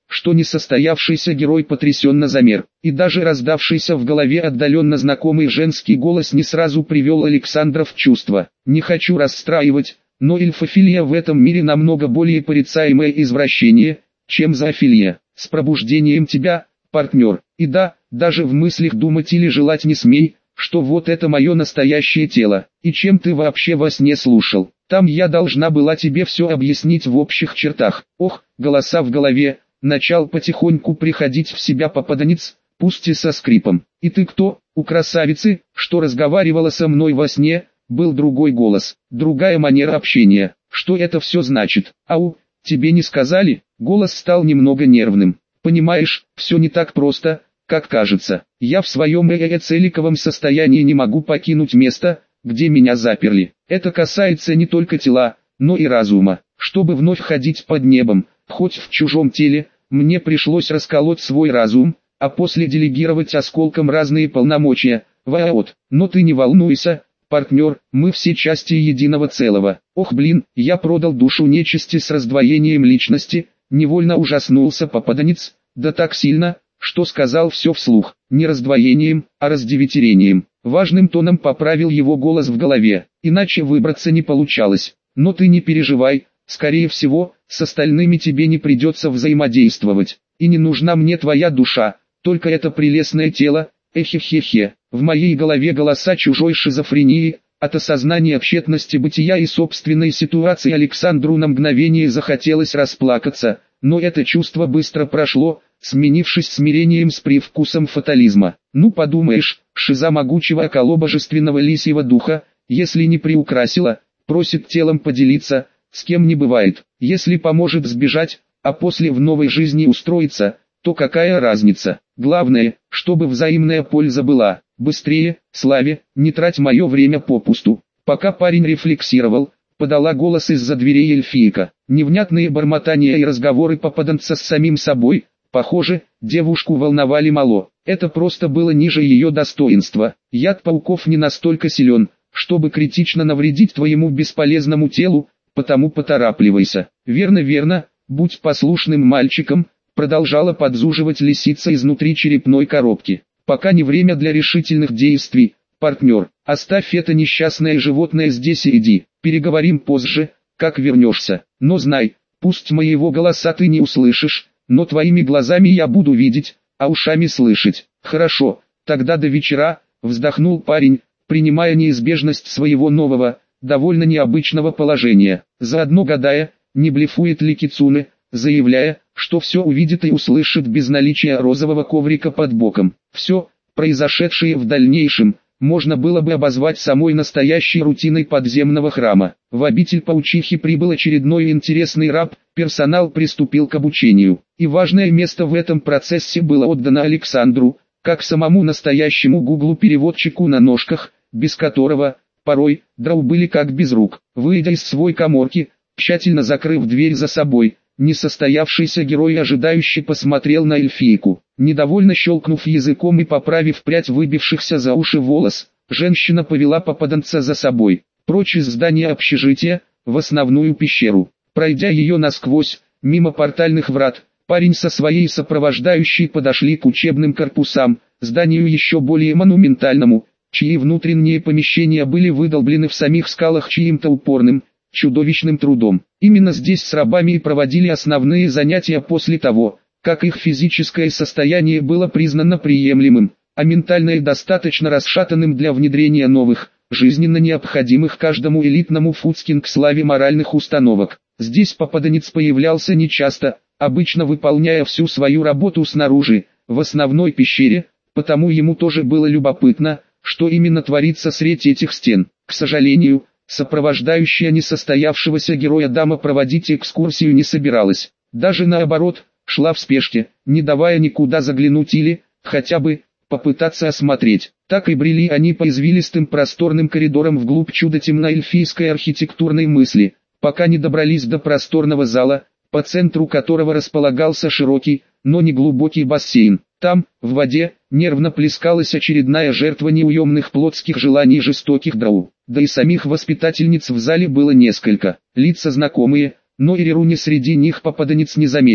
что несостоявшийся герой потрясенно замер, и даже раздавшийся в голове отдаленно знакомый женский голос не сразу привел Александра в чувство. «Не хочу расстраивать, но эльфофилия в этом мире намного более порицаемое извращение, чем зоофилия. С пробуждением тебя, партнер, и да, даже в мыслях думать или желать не смей, что вот это мое настоящее тело, и чем ты вообще во сне слушал. Там я должна была тебе все объяснить в общих чертах». Ох, голоса в голове, начал потихоньку приходить в себя попаданец, пусть и со скрипом. «И ты кто?» У красавицы, что разговаривала со мной во сне, был другой голос, другая манера общения. «Что это все значит? Ау, тебе не сказали?» Голос стал немного нервным. «Понимаешь, все не так просто, как кажется. Я в своем целиковом состоянии не могу покинуть место, где меня заперли. Это касается не только тела, но и разума. Чтобы вновь ходить под небом, хоть в чужом теле, мне пришлось расколоть свой разум, а после делегировать осколкам разные полномочия. Вот, но ты не волнуйся, партнер, мы все части единого целого». Ох блин, я продал душу нечисти с раздвоением личности, невольно ужаснулся попаданец, да так сильно, что сказал все вслух, не раздвоением, а раздевятерением. Важным тоном поправил его голос в голове, иначе выбраться не получалось. «Но ты не переживай, скорее всего, с остальными тебе не придется взаимодействовать, и не нужна мне твоя душа, только это прелестное тело, эхе-хе-хе». В моей голове голоса чужой шизофрении, от осознания тщетности бытия и собственной ситуации Александру на мгновение захотелось расплакаться, но это чувство быстро прошло, сменившись смирением с привкусом фатализма. «Ну подумаешь, шиза могучего околобожественного лисьего духа, если не приукрасила, просит телом поделиться, с кем не бывает, если поможет сбежать, а после в новой жизни устроиться, то какая разница? Главное, чтобы взаимная польза была. Быстрее, Славе, не трать мое время попусту». Пока парень рефлексировал, подала голос из-за дверей эльфийка. Невнятные бормотания и разговоры попаданца с самим собой, похоже, девушку волновали мало. Это просто было ниже ее достоинства. «Яд пауков не настолько силен, чтобы критично навредить твоему бесполезному телу, потому поторапливайся». «Верно, верно, будь послушным мальчиком», продолжала подзуживать лисица изнутри черепной коробки. «Пока не время для решительных действий, партнер. Оставь это несчастное животное здесь и иди. Переговорим позже, как вернешься. Но знай, пусть моего голоса ты не услышишь, но твоими глазами я буду видеть, а ушами слышать». «Хорошо, тогда до вечера», вздохнул парень, принимая неизбежность своего нового, довольно необычного положения. Заодно гадая, не блефует ли Кицуне, заявляя, что все увидит и услышит без наличия розового коврика под боком. Все, произошедшее в дальнейшем, можно было бы обозвать самой настоящей рутиной подземного храма. В обитель паучихи прибыл очередной интересный раб, персонал приступил к обучению, и важное место в этом процессе было отдано Александру, как самому настоящему гуглу-переводчику на ножках, без которого, порой, драу были как без рук. Выйдя из своей каморки, тщательно закрыв дверь за собой, несостоявшийся герой ожидающе посмотрел на эльфийку. Недовольно щелкнув языком и поправив прядь выбившихся за уши волос, женщина повела попаданца за собой, прочь из здания общежития, в основную пещеру. Пройдя ее насквозь, мимо портальных врат, парень со своей сопровождающей подошли к учебным корпусам, зданию еще более монументальному, чьи внутренние помещения были выдолблены в самих скалах чьим-то упорным, чудовищным трудом. Именно здесь с рабами и проводили основные занятия после того, как их физическое состояние было признано приемлемым, а ментальное достаточно расшатанным для внедрения новых, жизненно необходимых каждому элитному фудскинг славе моральных установок. Здесь попаданец появлялся нечасто, обычно выполняя всю свою работу снаружи, в основной пещере, потому ему тоже было любопытно, что именно творится среди этих стен. К сожалению, сопровождающая несостоявшегося героя дама проводить экскурсию не собиралась. Даже наоборот, шла в спешке, не давая никуда заглянуть или, хотя бы, попытаться осмотреть. Так и брели они по извилистым просторным коридорам вглубь чудо-темно-эльфийской архитектурной мысли, пока не добрались до просторного зала, по центру которого располагался широкий, но не глубокий бассейн. Там, в воде, нервно плескалась очередная жертва неуемных плотских желаний жестоких драу. Да и самих воспитательниц в зале было несколько, лица знакомые, но Ирируни среди них попаданец не заметил.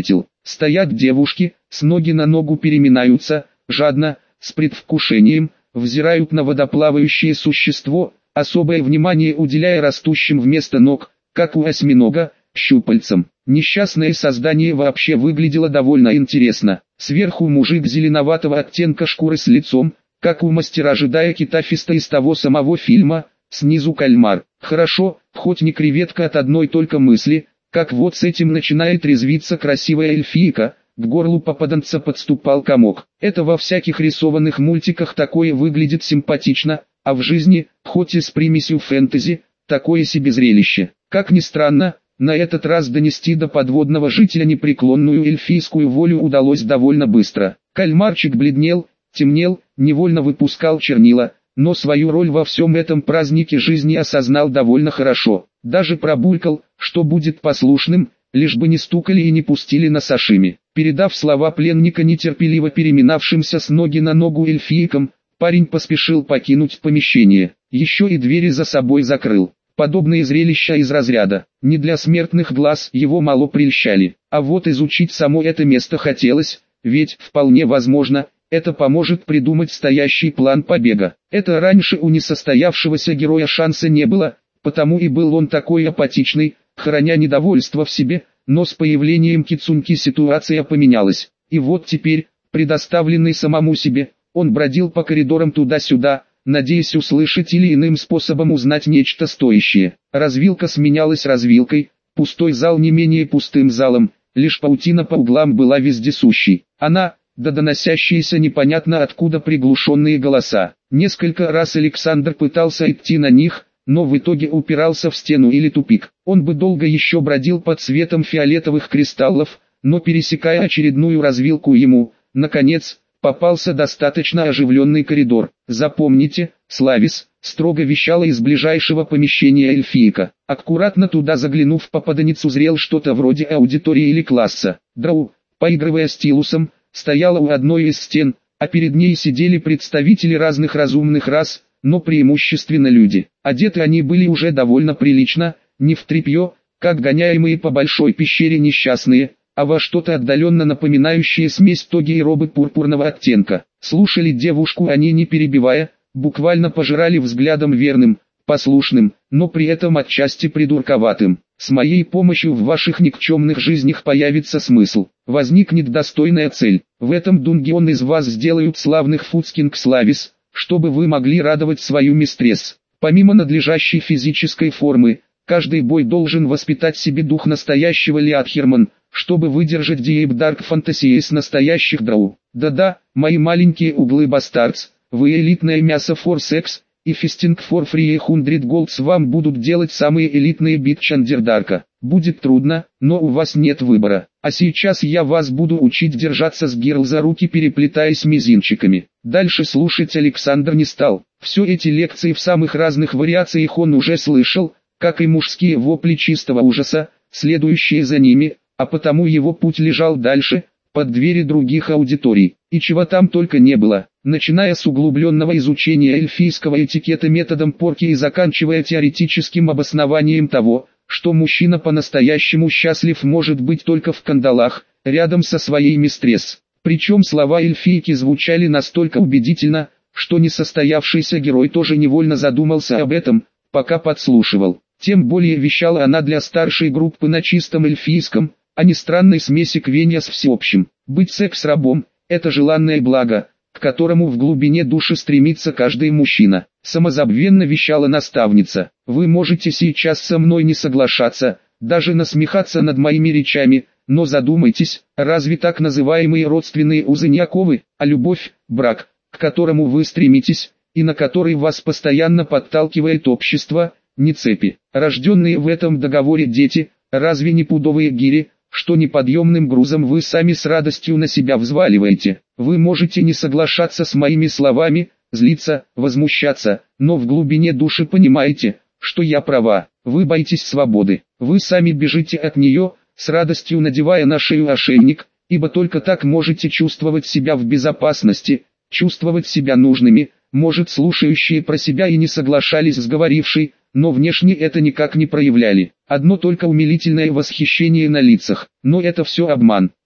Стоят девушки, с ноги на ногу переминаются, жадно, с предвкушением, взирают на водоплавающее существо, особое внимание уделяя растущим вместо ног, как у осьминога, щупальцам. Несчастное создание вообще выглядело довольно интересно. Сверху мужик зеленоватого оттенка шкуры с лицом, как у мастера ожидая китафиста из того самого фильма, снизу кальмар. Хорошо, хоть не креветка от одной только мысли, как вот с этим начинает резвиться красивая эльфийка, к горлу попаданца подступал комок. Это во всяких рисованных мультиках такое выглядит симпатично, а в жизни, хоть и с примесью фэнтези, такое себе зрелище. Как ни странно, на этот раз донести до подводного жителя непреклонную эльфийскую волю удалось довольно быстро. Кальмарчик бледнел, темнел, невольно выпускал чернила, но свою роль во всем этом празднике жизни осознал довольно хорошо. Даже пробулькал, что будет послушным, лишь бы не стукали и не пустили на сашими. Передав слова пленника нетерпеливо переминавшимся с ноги на ногу эльфийкам, парень поспешил покинуть помещение. Еще и двери за собой закрыл. Подобные зрелища из разряда не для смертных глаз его мало прельщали. А вот изучить само это место хотелось, ведь, вполне возможно, это поможет придумать стоящий план побега. Это раньше у несостоявшегося героя шанса не было, потому и был он такой апатичный, храня недовольство в себе, но с появлением Кицуньки ситуация поменялась. И вот теперь, предоставленный самому себе, он бродил по коридорам туда-сюда, надеясь услышать или иным способом узнать нечто стоящее. Развилка сменялась развилкой, пустой зал не менее пустым залом, лишь паутина по углам была вездесущей. Она, да доносящиеся непонятно откуда приглушенные голоса. Несколько раз Александр пытался идти на них, но в итоге упирался в стену или тупик. Он бы долго еще бродил под светом фиолетовых кристаллов, но пересекая очередную развилку ему, наконец, попался достаточно оживленный коридор. «Запомните, Славис», — строго вещала из ближайшего помещения эльфийка. Аккуратно туда заглянув, попаданец узрел что-то вроде аудитории или класса. Драу, поигрывая стилусом, стояла у одной из стен, а перед ней сидели представители разных разумных рас, но преимущественно люди. Одеты они были уже довольно прилично, не в тряпье, как гоняемые по большой пещере несчастные, а во что-то отдаленно напоминающее смесь тоги и робы пурпурного оттенка. Слушали девушку они не перебивая, буквально пожирали взглядом верным, послушным, но при этом отчасти придурковатым. С моей помощью в ваших никчемных жизнях появится смысл, возникнет достойная цель. В этом дунгион из вас сделают славных фудскинг Славис, чтобы вы могли радовать свою мистресс. Помимо надлежащей физической формы, каждый бой должен воспитать себе дух настоящего Лиатхерман, чтобы выдержать Deep Dark Fantasy из настоящих драу. Да-да, мои маленькие углы бастардс, вы элитное мясо for sex, и фистинг for free 100 голдс вам будут делать самые элитные битч андердарка. Будет трудно, но у вас нет выбора. А сейчас я вас буду учить держаться с гирл за руки, переплетаясь мизинчиками. Дальше слушать Александр не стал. Все эти лекции в самых разных вариациях он уже слышал, как и мужские вопли чистого ужаса, следующие за ними, а потому его путь лежал дальше, под двери других аудиторий. И чего там только не было, начиная с углубленного изучения эльфийского этикета методом порки и заканчивая теоретическим обоснованием того, что мужчина по-настоящему счастлив может быть только в кандалах, рядом со своей мистресс. Причем слова эльфийки звучали настолько убедительно, что несостоявшийся герой тоже невольно задумался об этом, пока подслушивал. Тем более вещала она для старшей группы на чистом эльфийском, а не странной смеси квенья с всеобщим. Быть секс-рабом – это желанное благо, к которому в глубине души стремится каждый мужчина. Самозабвенно вещала наставница. Вы можете сейчас со мной не соглашаться, даже насмехаться над моими речами, но задумайтесь, разве так называемые родственные узы не оковы, а любовь, брак, к которому вы стремитесь, и на который вас постоянно подталкивает общество, не цепи. Рожденные в этом договоре дети, разве не пудовые гири, что неподъемным грузом вы сами с радостью на себя взваливаете? Вы можете не соглашаться с моими словами, злиться, возмущаться, но в глубине души понимаете, что я права. Вы боитесь свободы, вы сами бежите от нее, с радостью надевая на шею ошейник, ибо только так можете чувствовать себя в безопасности, чувствовать себя нужными. Может, слушающие про себя и не соглашались с говорившей, но внешне это никак не проявляли. Одно только умилительное восхищение на лицах. Но это все обман.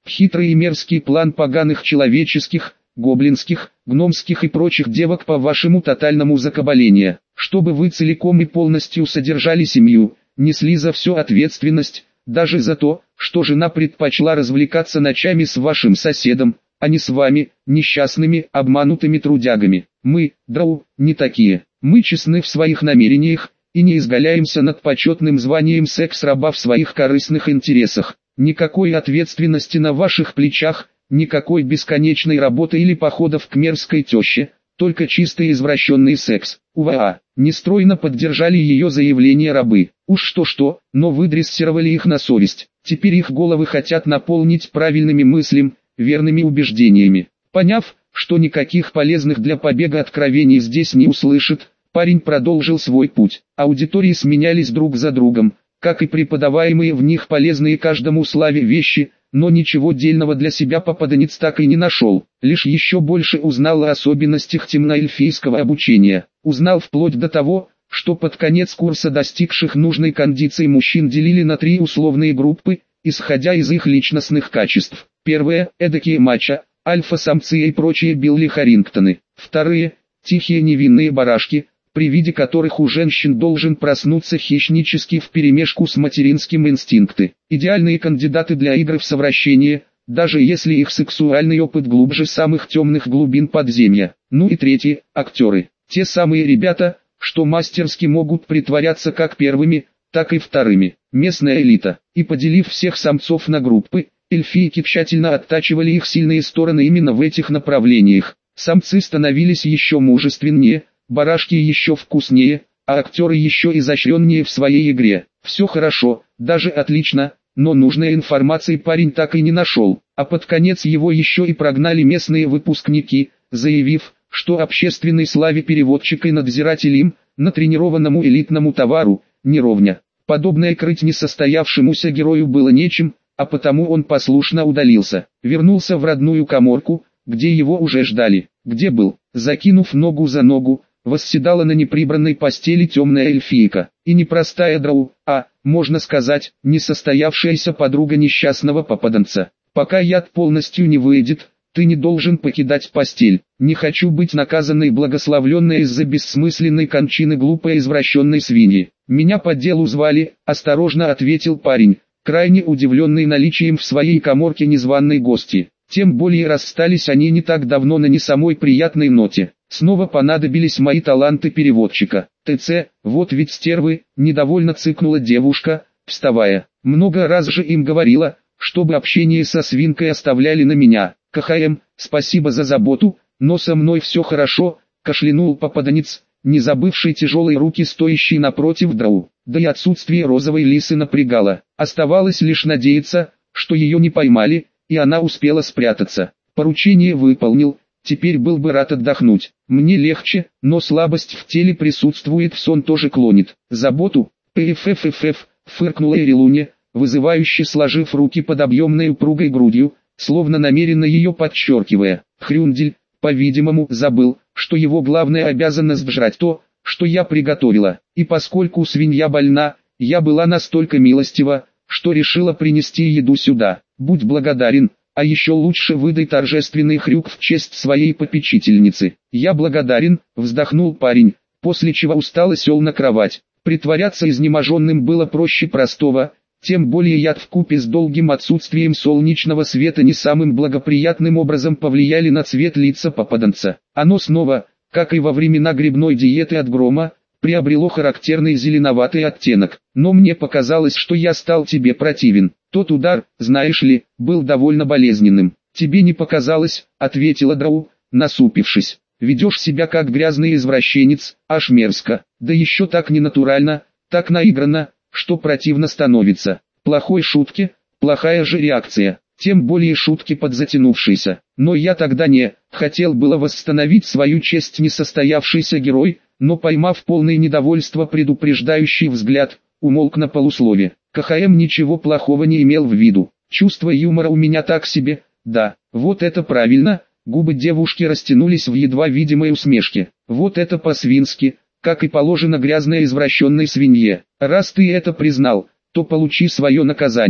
Хитрый и мерзкий план поганых человеческих, гоблинских, гномских и прочих девок по вашему тотальному закабалению, чтобы вы целиком и полностью содержали семью, несли за все ответственность, даже за то, что жена предпочла развлекаться ночами с вашим соседом, а не с вами, несчастными, обманутыми трудягами. Мы, дроу, не такие. Мы честны в своих намерениях, и не изгаляемся над почетным званием секс-раба в своих корыстных интересах. Никакой ответственности на ваших плечах, никакой бесконечной работы или походов к мерзкой теще, только чистый извращенный секс. УВА. Нестройно поддержали ее заявление рабы. Уж что-что, но выдрессировали их на совесть. Теперь их головы хотят наполнить правильными мыслями, верными убеждениями. Поняв, что никаких полезных для побега откровений здесь не услышит, парень продолжил свой путь. Аудитории сменялись друг за другом, как и преподаваемые в них полезные каждому славе вещи, но ничего дельного для себя попаданец так и не нашел. Лишь еще больше узнал о особенностях темноэльфийского обучения. Узнал вплоть до того, что под конец курса достигших нужной кондиции мужчин делили на 3 условные группы, исходя из их личностных качеств. Первые – эдакие мачо, альфа-самцы и прочие Билли Харрингтоны. Вторые – тихие невинные барашки, при виде которых у женщин должен проснуться хищнический вперемешку с материнским инстинкты. Идеальные кандидаты для игр в совращение, даже если их сексуальный опыт глубже самых темных глубин подземья. Ну и третьи – актеры. Те самые ребята, что мастерски могут притворяться как первыми, так и вторыми. Местная элита. И поделив всех самцов на группы, эльфийки тщательно оттачивали их сильные стороны именно в этих направлениях. Самцы становились еще мужественнее, барашки еще вкуснее, а актеры еще изощреннее в своей игре. Все хорошо, даже отлично, но нужной информации парень так и не нашел. А под конец его еще и прогнали местные выпускники, заявив, что общественной славе переводчика и надзиратель им, натренированному элитному товару, не ровня. Подобное крыть несостоявшемуся герою было нечем, а потому он послушно удалился. Вернулся в родную каморку, где его уже ждали. Где был, закинув ногу за ногу, восседала на неприбранной постели темная эльфийка. И не простая дроу, а, можно сказать, несостоявшаяся подруга несчастного попаданца. Пока яд полностью не выйдет, ты не должен покидать постель. Не хочу быть наказанной и благословленной из-за бессмысленной кончины глупой извращенной свиньи. Меня по делу звали, осторожно ответил парень, крайне удивленный наличием в своей каморке незваной гости. Тем более расстались они не так давно на не самой приятной ноте. Снова понадобились мои таланты переводчика. ТЦ, вот ведь стервы, недовольно цыкнула девушка, вставая. Много раз же им говорила, чтобы общение со свинкой оставляли на меня. КХМ, спасибо за заботу, но со мной все хорошо, кашлянул попаданец, не забывший тяжелые руки стоящий напротив дроу. Да и отсутствие розовой лисы напрягало. Оставалось лишь надеяться, что ее не поймали, и она успела спрятаться. Поручение выполнил, теперь был бы рад отдохнуть. Мне легче, но слабость в теле присутствует, в сон тоже клонит. Заботу, пфффф, фыркнула Ирилуня, вызывающе сложив руки под объемной упругой грудью, словно намеренно ее подчеркивая. Хрюндель, по-видимому, забыл, что его главная обязанность жрать то, что я приготовила. И поскольку свинья больна, я была настолько милостива, что решила принести еду сюда. Будь благодарен, а еще лучше выдай торжественный хрюк в честь своей попечительницы. Я благодарен, вздохнул парень, после чего устало сел на кровать. Притворяться изнеможенным было проще простого, тем более яд вкупе с долгим отсутствием солнечного света не самым благоприятным образом повлияли на цвет лица попаданца. Оно снова, как и во времена грибной диеты от Грома, приобрело характерный зеленоватый оттенок. Но мне показалось, что я стал тебе противен. Тот удар, знаешь ли, был довольно болезненным. Тебе не показалось, ответила дроу, насупившись. Ведешь себя как грязный извращенец, аж мерзко. Да еще так ненатурально, так наигранно, что противно становится. Плохой шутки, плохая же реакция. Тем более шутки подзатянувшиеся. Но я тогда не хотел было восстановить свою честь несостоявшийся герой, но поймав полное недовольство предупреждающий взгляд, умолк на полуслове. КХМ ничего плохого не имел в виду. Чувство юмора у меня так себе, да, вот это правильно. Губы девушки растянулись в едва видимой усмешке. Вот это по-свински, как и положено грязной извращенной свинье. Раз ты это признал, то получи свое наказание.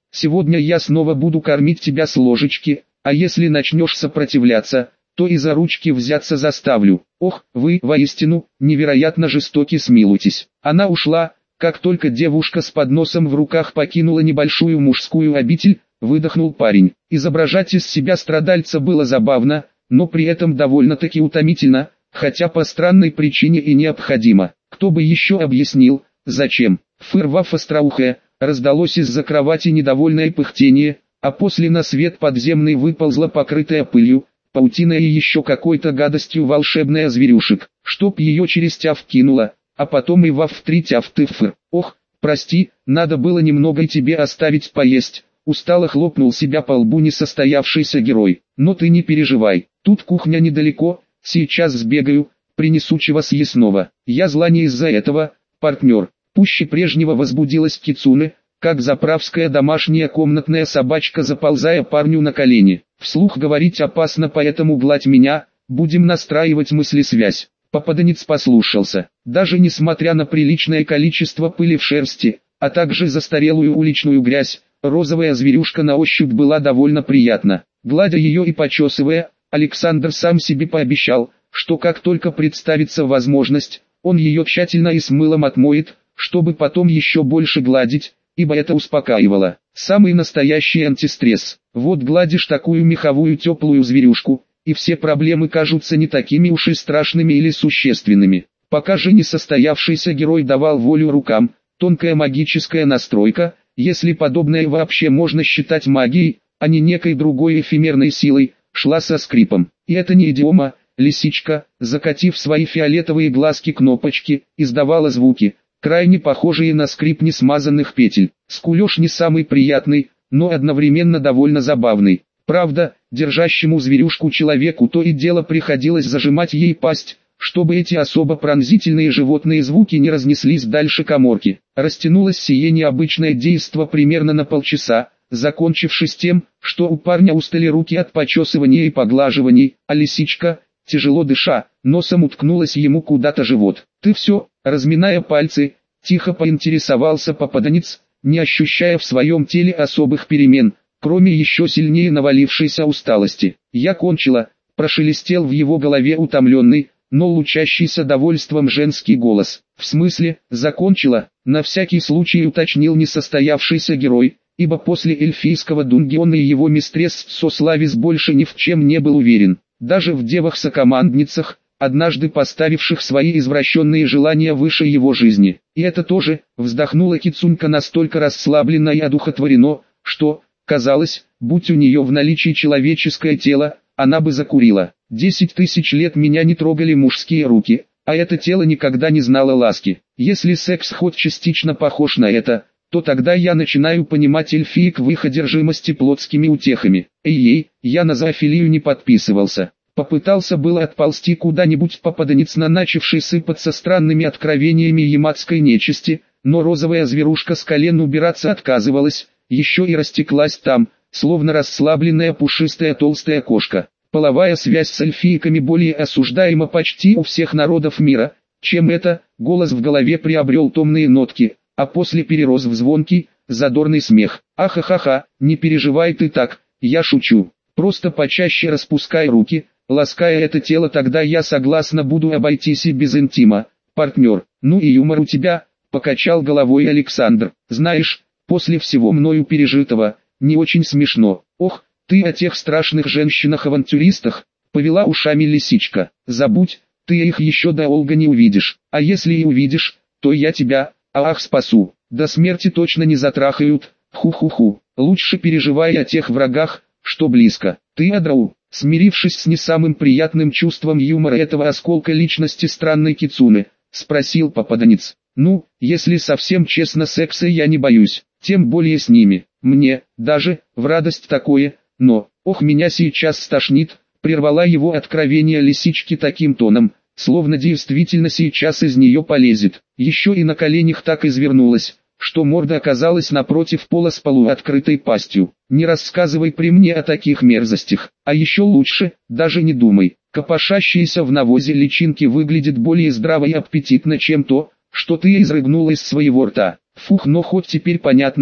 Сегодня я снова буду кормить тебя с ложечки, а если начнешь сопротивляться, то и за ручки взяться заставлю. Ох, вы, воистину, невероятно жестоки, смилуйтесь. Она ушла, как только девушка с подносом в руках покинула небольшую мужскую обитель, выдохнул парень. Изображать из себя страдальца было забавно, но при этом довольно-таки утомительно, хотя по странной причине и необходимо. Кто бы еще объяснил, зачем? Фырвав остроухая, раздалось из-за кровати недовольное пыхтение, а после на свет подземный выползла покрытая пылью, паутиной и еще какой-то гадостью волшебная зверюшек, чтоб ее через тяв кинула, а потом и в 3 тяфты фыр. Ох, прости, надо было немного и тебе оставить поесть. Устало хлопнул себя по лбу несостоявшийся герой. Но ты не переживай, тут кухня недалеко, сейчас сбегаю, принесу чего съестного. Я зла не из-за этого, партнер. Пуще прежнего возбудилась Кицуне, как заправская домашняя комнатная собачка, заползая парню на колени. Вслух говорить опасно, поэтому гладь меня, будем настраивать мыслесвязь. Попаданец послушался. Даже несмотря на приличное количество пыли в шерсти, а также застарелую уличную грязь, розовая зверюшка на ощупь была довольно приятна. Гладя ее и почесывая, Александр сам себе пообещал, что как только представится возможность, он ее тщательно и с мылом отмоет, чтобы потом еще больше гладить, ибо это успокаивало. Самый настоящий антистресс. Вот гладишь такую меховую теплую зверюшку, и все проблемы кажутся не такими уж и страшными или существенными. Пока же несостоявшийся герой давал волю рукам, тонкая магическая настройка, если подобное вообще можно считать магией, а не некой другой эфемерной силой, шла со скрипом. И это не идиома, лисичка, закатив свои фиолетовые глазки кнопочки, издавала звуки, крайне похожие на скрип несмазанных петель. Скулёж не самый приятный, но одновременно довольно забавный. Правда, держащему зверюшку человеку то и дело приходилось зажимать ей пасть, чтобы эти особо пронзительные животные звуки не разнеслись дальше каморки. Растянулось сие необычное действо примерно на полчаса, закончившись тем, что у парня устали руки от почесывания и поглаживаний, а лисичка, тяжело дыша, носом уткнулась ему куда-то живот. «Ты все?» — разминая пальцы, тихо поинтересовался попаданец, не ощущая в своем теле особых перемен, кроме еще сильнее навалившейся усталости. «Я кончила», — прошелестел в его голове утомленный, но лучащийся довольством женский голос. «В смысле, закончила?» — на всякий случай уточнил несостоявшийся герой, ибо после эльфийского Дунгиона и его мистресс Сославис больше ни в чем не был уверен. Даже в девах-сокомандницах, однажды поставивших свои извращенные желания выше его жизни. И это тоже, вздохнула Кицунька настолько расслабленно и одухотворено, что, казалось, будь у нее в наличии человеческое тело, она бы закурила. 10 тысяч лет меня не трогали мужские руки, а это тело никогда не знало ласки. Если секс хоть частично похож на это, то тогда я начинаю понимать эльфиек в их одержимости плотскими утехами. Эй-ей, я на зоофилию не подписывался. Попытался было отползти куда-нибудь попаданец на начавший сыпаться странными откровениями ямадской нечисти, но розовая зверушка с колен убираться отказывалась, еще и растеклась там, словно расслабленная пушистая толстая кошка. Половая связь с эльфийками более осуждаема почти у всех народов мира, чем это, голос в голове приобрел томные нотки, а после перерос в звонкий, задорный смех. «Ахахаха, не переживай ты так, я шучу, просто почаще распускай руки, лаская это тело, тогда я согласна буду обойтись и без интима, партнер». «Ну и юмор у тебя», — покачал головой Александр. «Знаешь, после всего мною пережитого, не очень смешно». «Ох, ты о тех страшных женщинах-авантюристах», — повела ушами лисичка. «Забудь, ты их еще долго не увидишь, а если и увидишь, то я тебя, спасу, до смерти точно не затрахают, ху-ху-ху. Лучше переживай о тех врагах, что близко». «Ты, Адрау?» Смирившись с не самым приятным чувством юмора этого осколка личности странной Кицуны, спросил попаданец. «Ну, если совсем честно, секса я не боюсь, тем более с ними. Мне, даже, в радость такое, но, ох, меня сейчас стошнит», прервала его откровение лисички таким тоном, словно действительно сейчас из нее полезет. Еще и на коленях так извернулась, что морда оказалась напротив пола с полуоткрытой пастью. «Не рассказывай при мне о таких мерзостях, а еще лучше, даже не думай». Копошащиеся в навозе личинки выглядят более здраво и аппетитно, чем то, что ты изрыгнула из своего рта. «Фух, но хоть теперь понятно,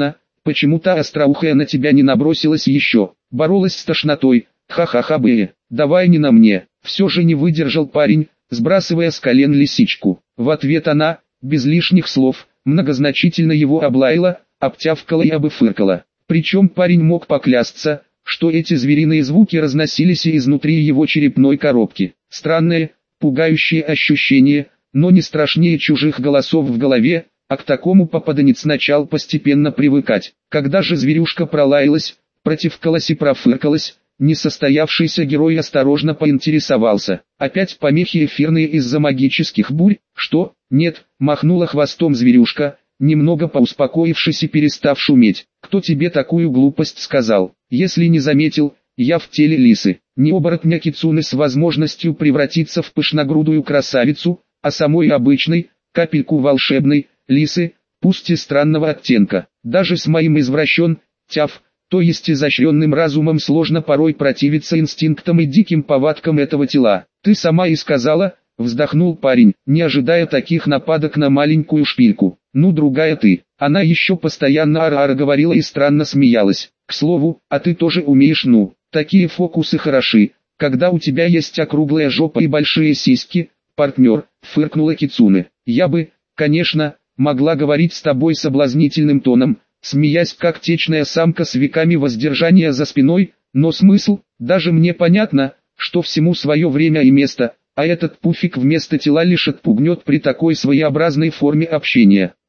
Почему та остроухая на тебя не набросилась еще? Боролась с тошнотой. Ха-ха-ха, бы. Давай не на мне. Все же не выдержал парень, сбрасывая с колен лисичку. В ответ она, без лишних слов, многозначительно его облаяла, обтявкала и обыфыркала. Причем парень мог поклясться, что эти звериные звуки разносились и изнутри его черепной коробки. Странное, пугающее ощущение, но не страшнее чужих голосов в голове, а к такому попаданец начал постепенно привыкать. Когда же зверюшка пролаялась, противкалась и профыркалась, несостоявшийся герой осторожно поинтересовался: опять помехи эфирные из-за магических бурь? Что? Нет, махнула хвостом зверюшка, немного поуспокоившись и перестав шуметь. Кто тебе такую глупость сказал? Если не заметил, я в теле лисы, не оборотня кицуны с возможностью превратиться в пышногрудую красавицу, а самой обычной, капельку волшебной, лисы, пусть и странного оттенка. Даже с моим то есть изощренным разумом сложно порой противиться инстинктам и диким повадкам этого тела. Ты сама и сказала, вздохнул парень, не ожидая таких нападок на маленькую шпильку. Ну другая ты. Она еще постоянно ара-ара говорила и странно смеялась. К слову, а ты тоже умеешь, ну, такие фокусы хороши, когда у тебя есть округлая жопа и большие сиськи, партнер, фыркнула Кицуне. Я бы, конечно, могла говорить с тобой соблазнительным тоном, смеясь как течная самка с веками воздержания за спиной, но смысл, даже мне понятно, что всему свое время и место, а этот пуфик вместо тела лишь отпугнет при такой своеобразной форме общения.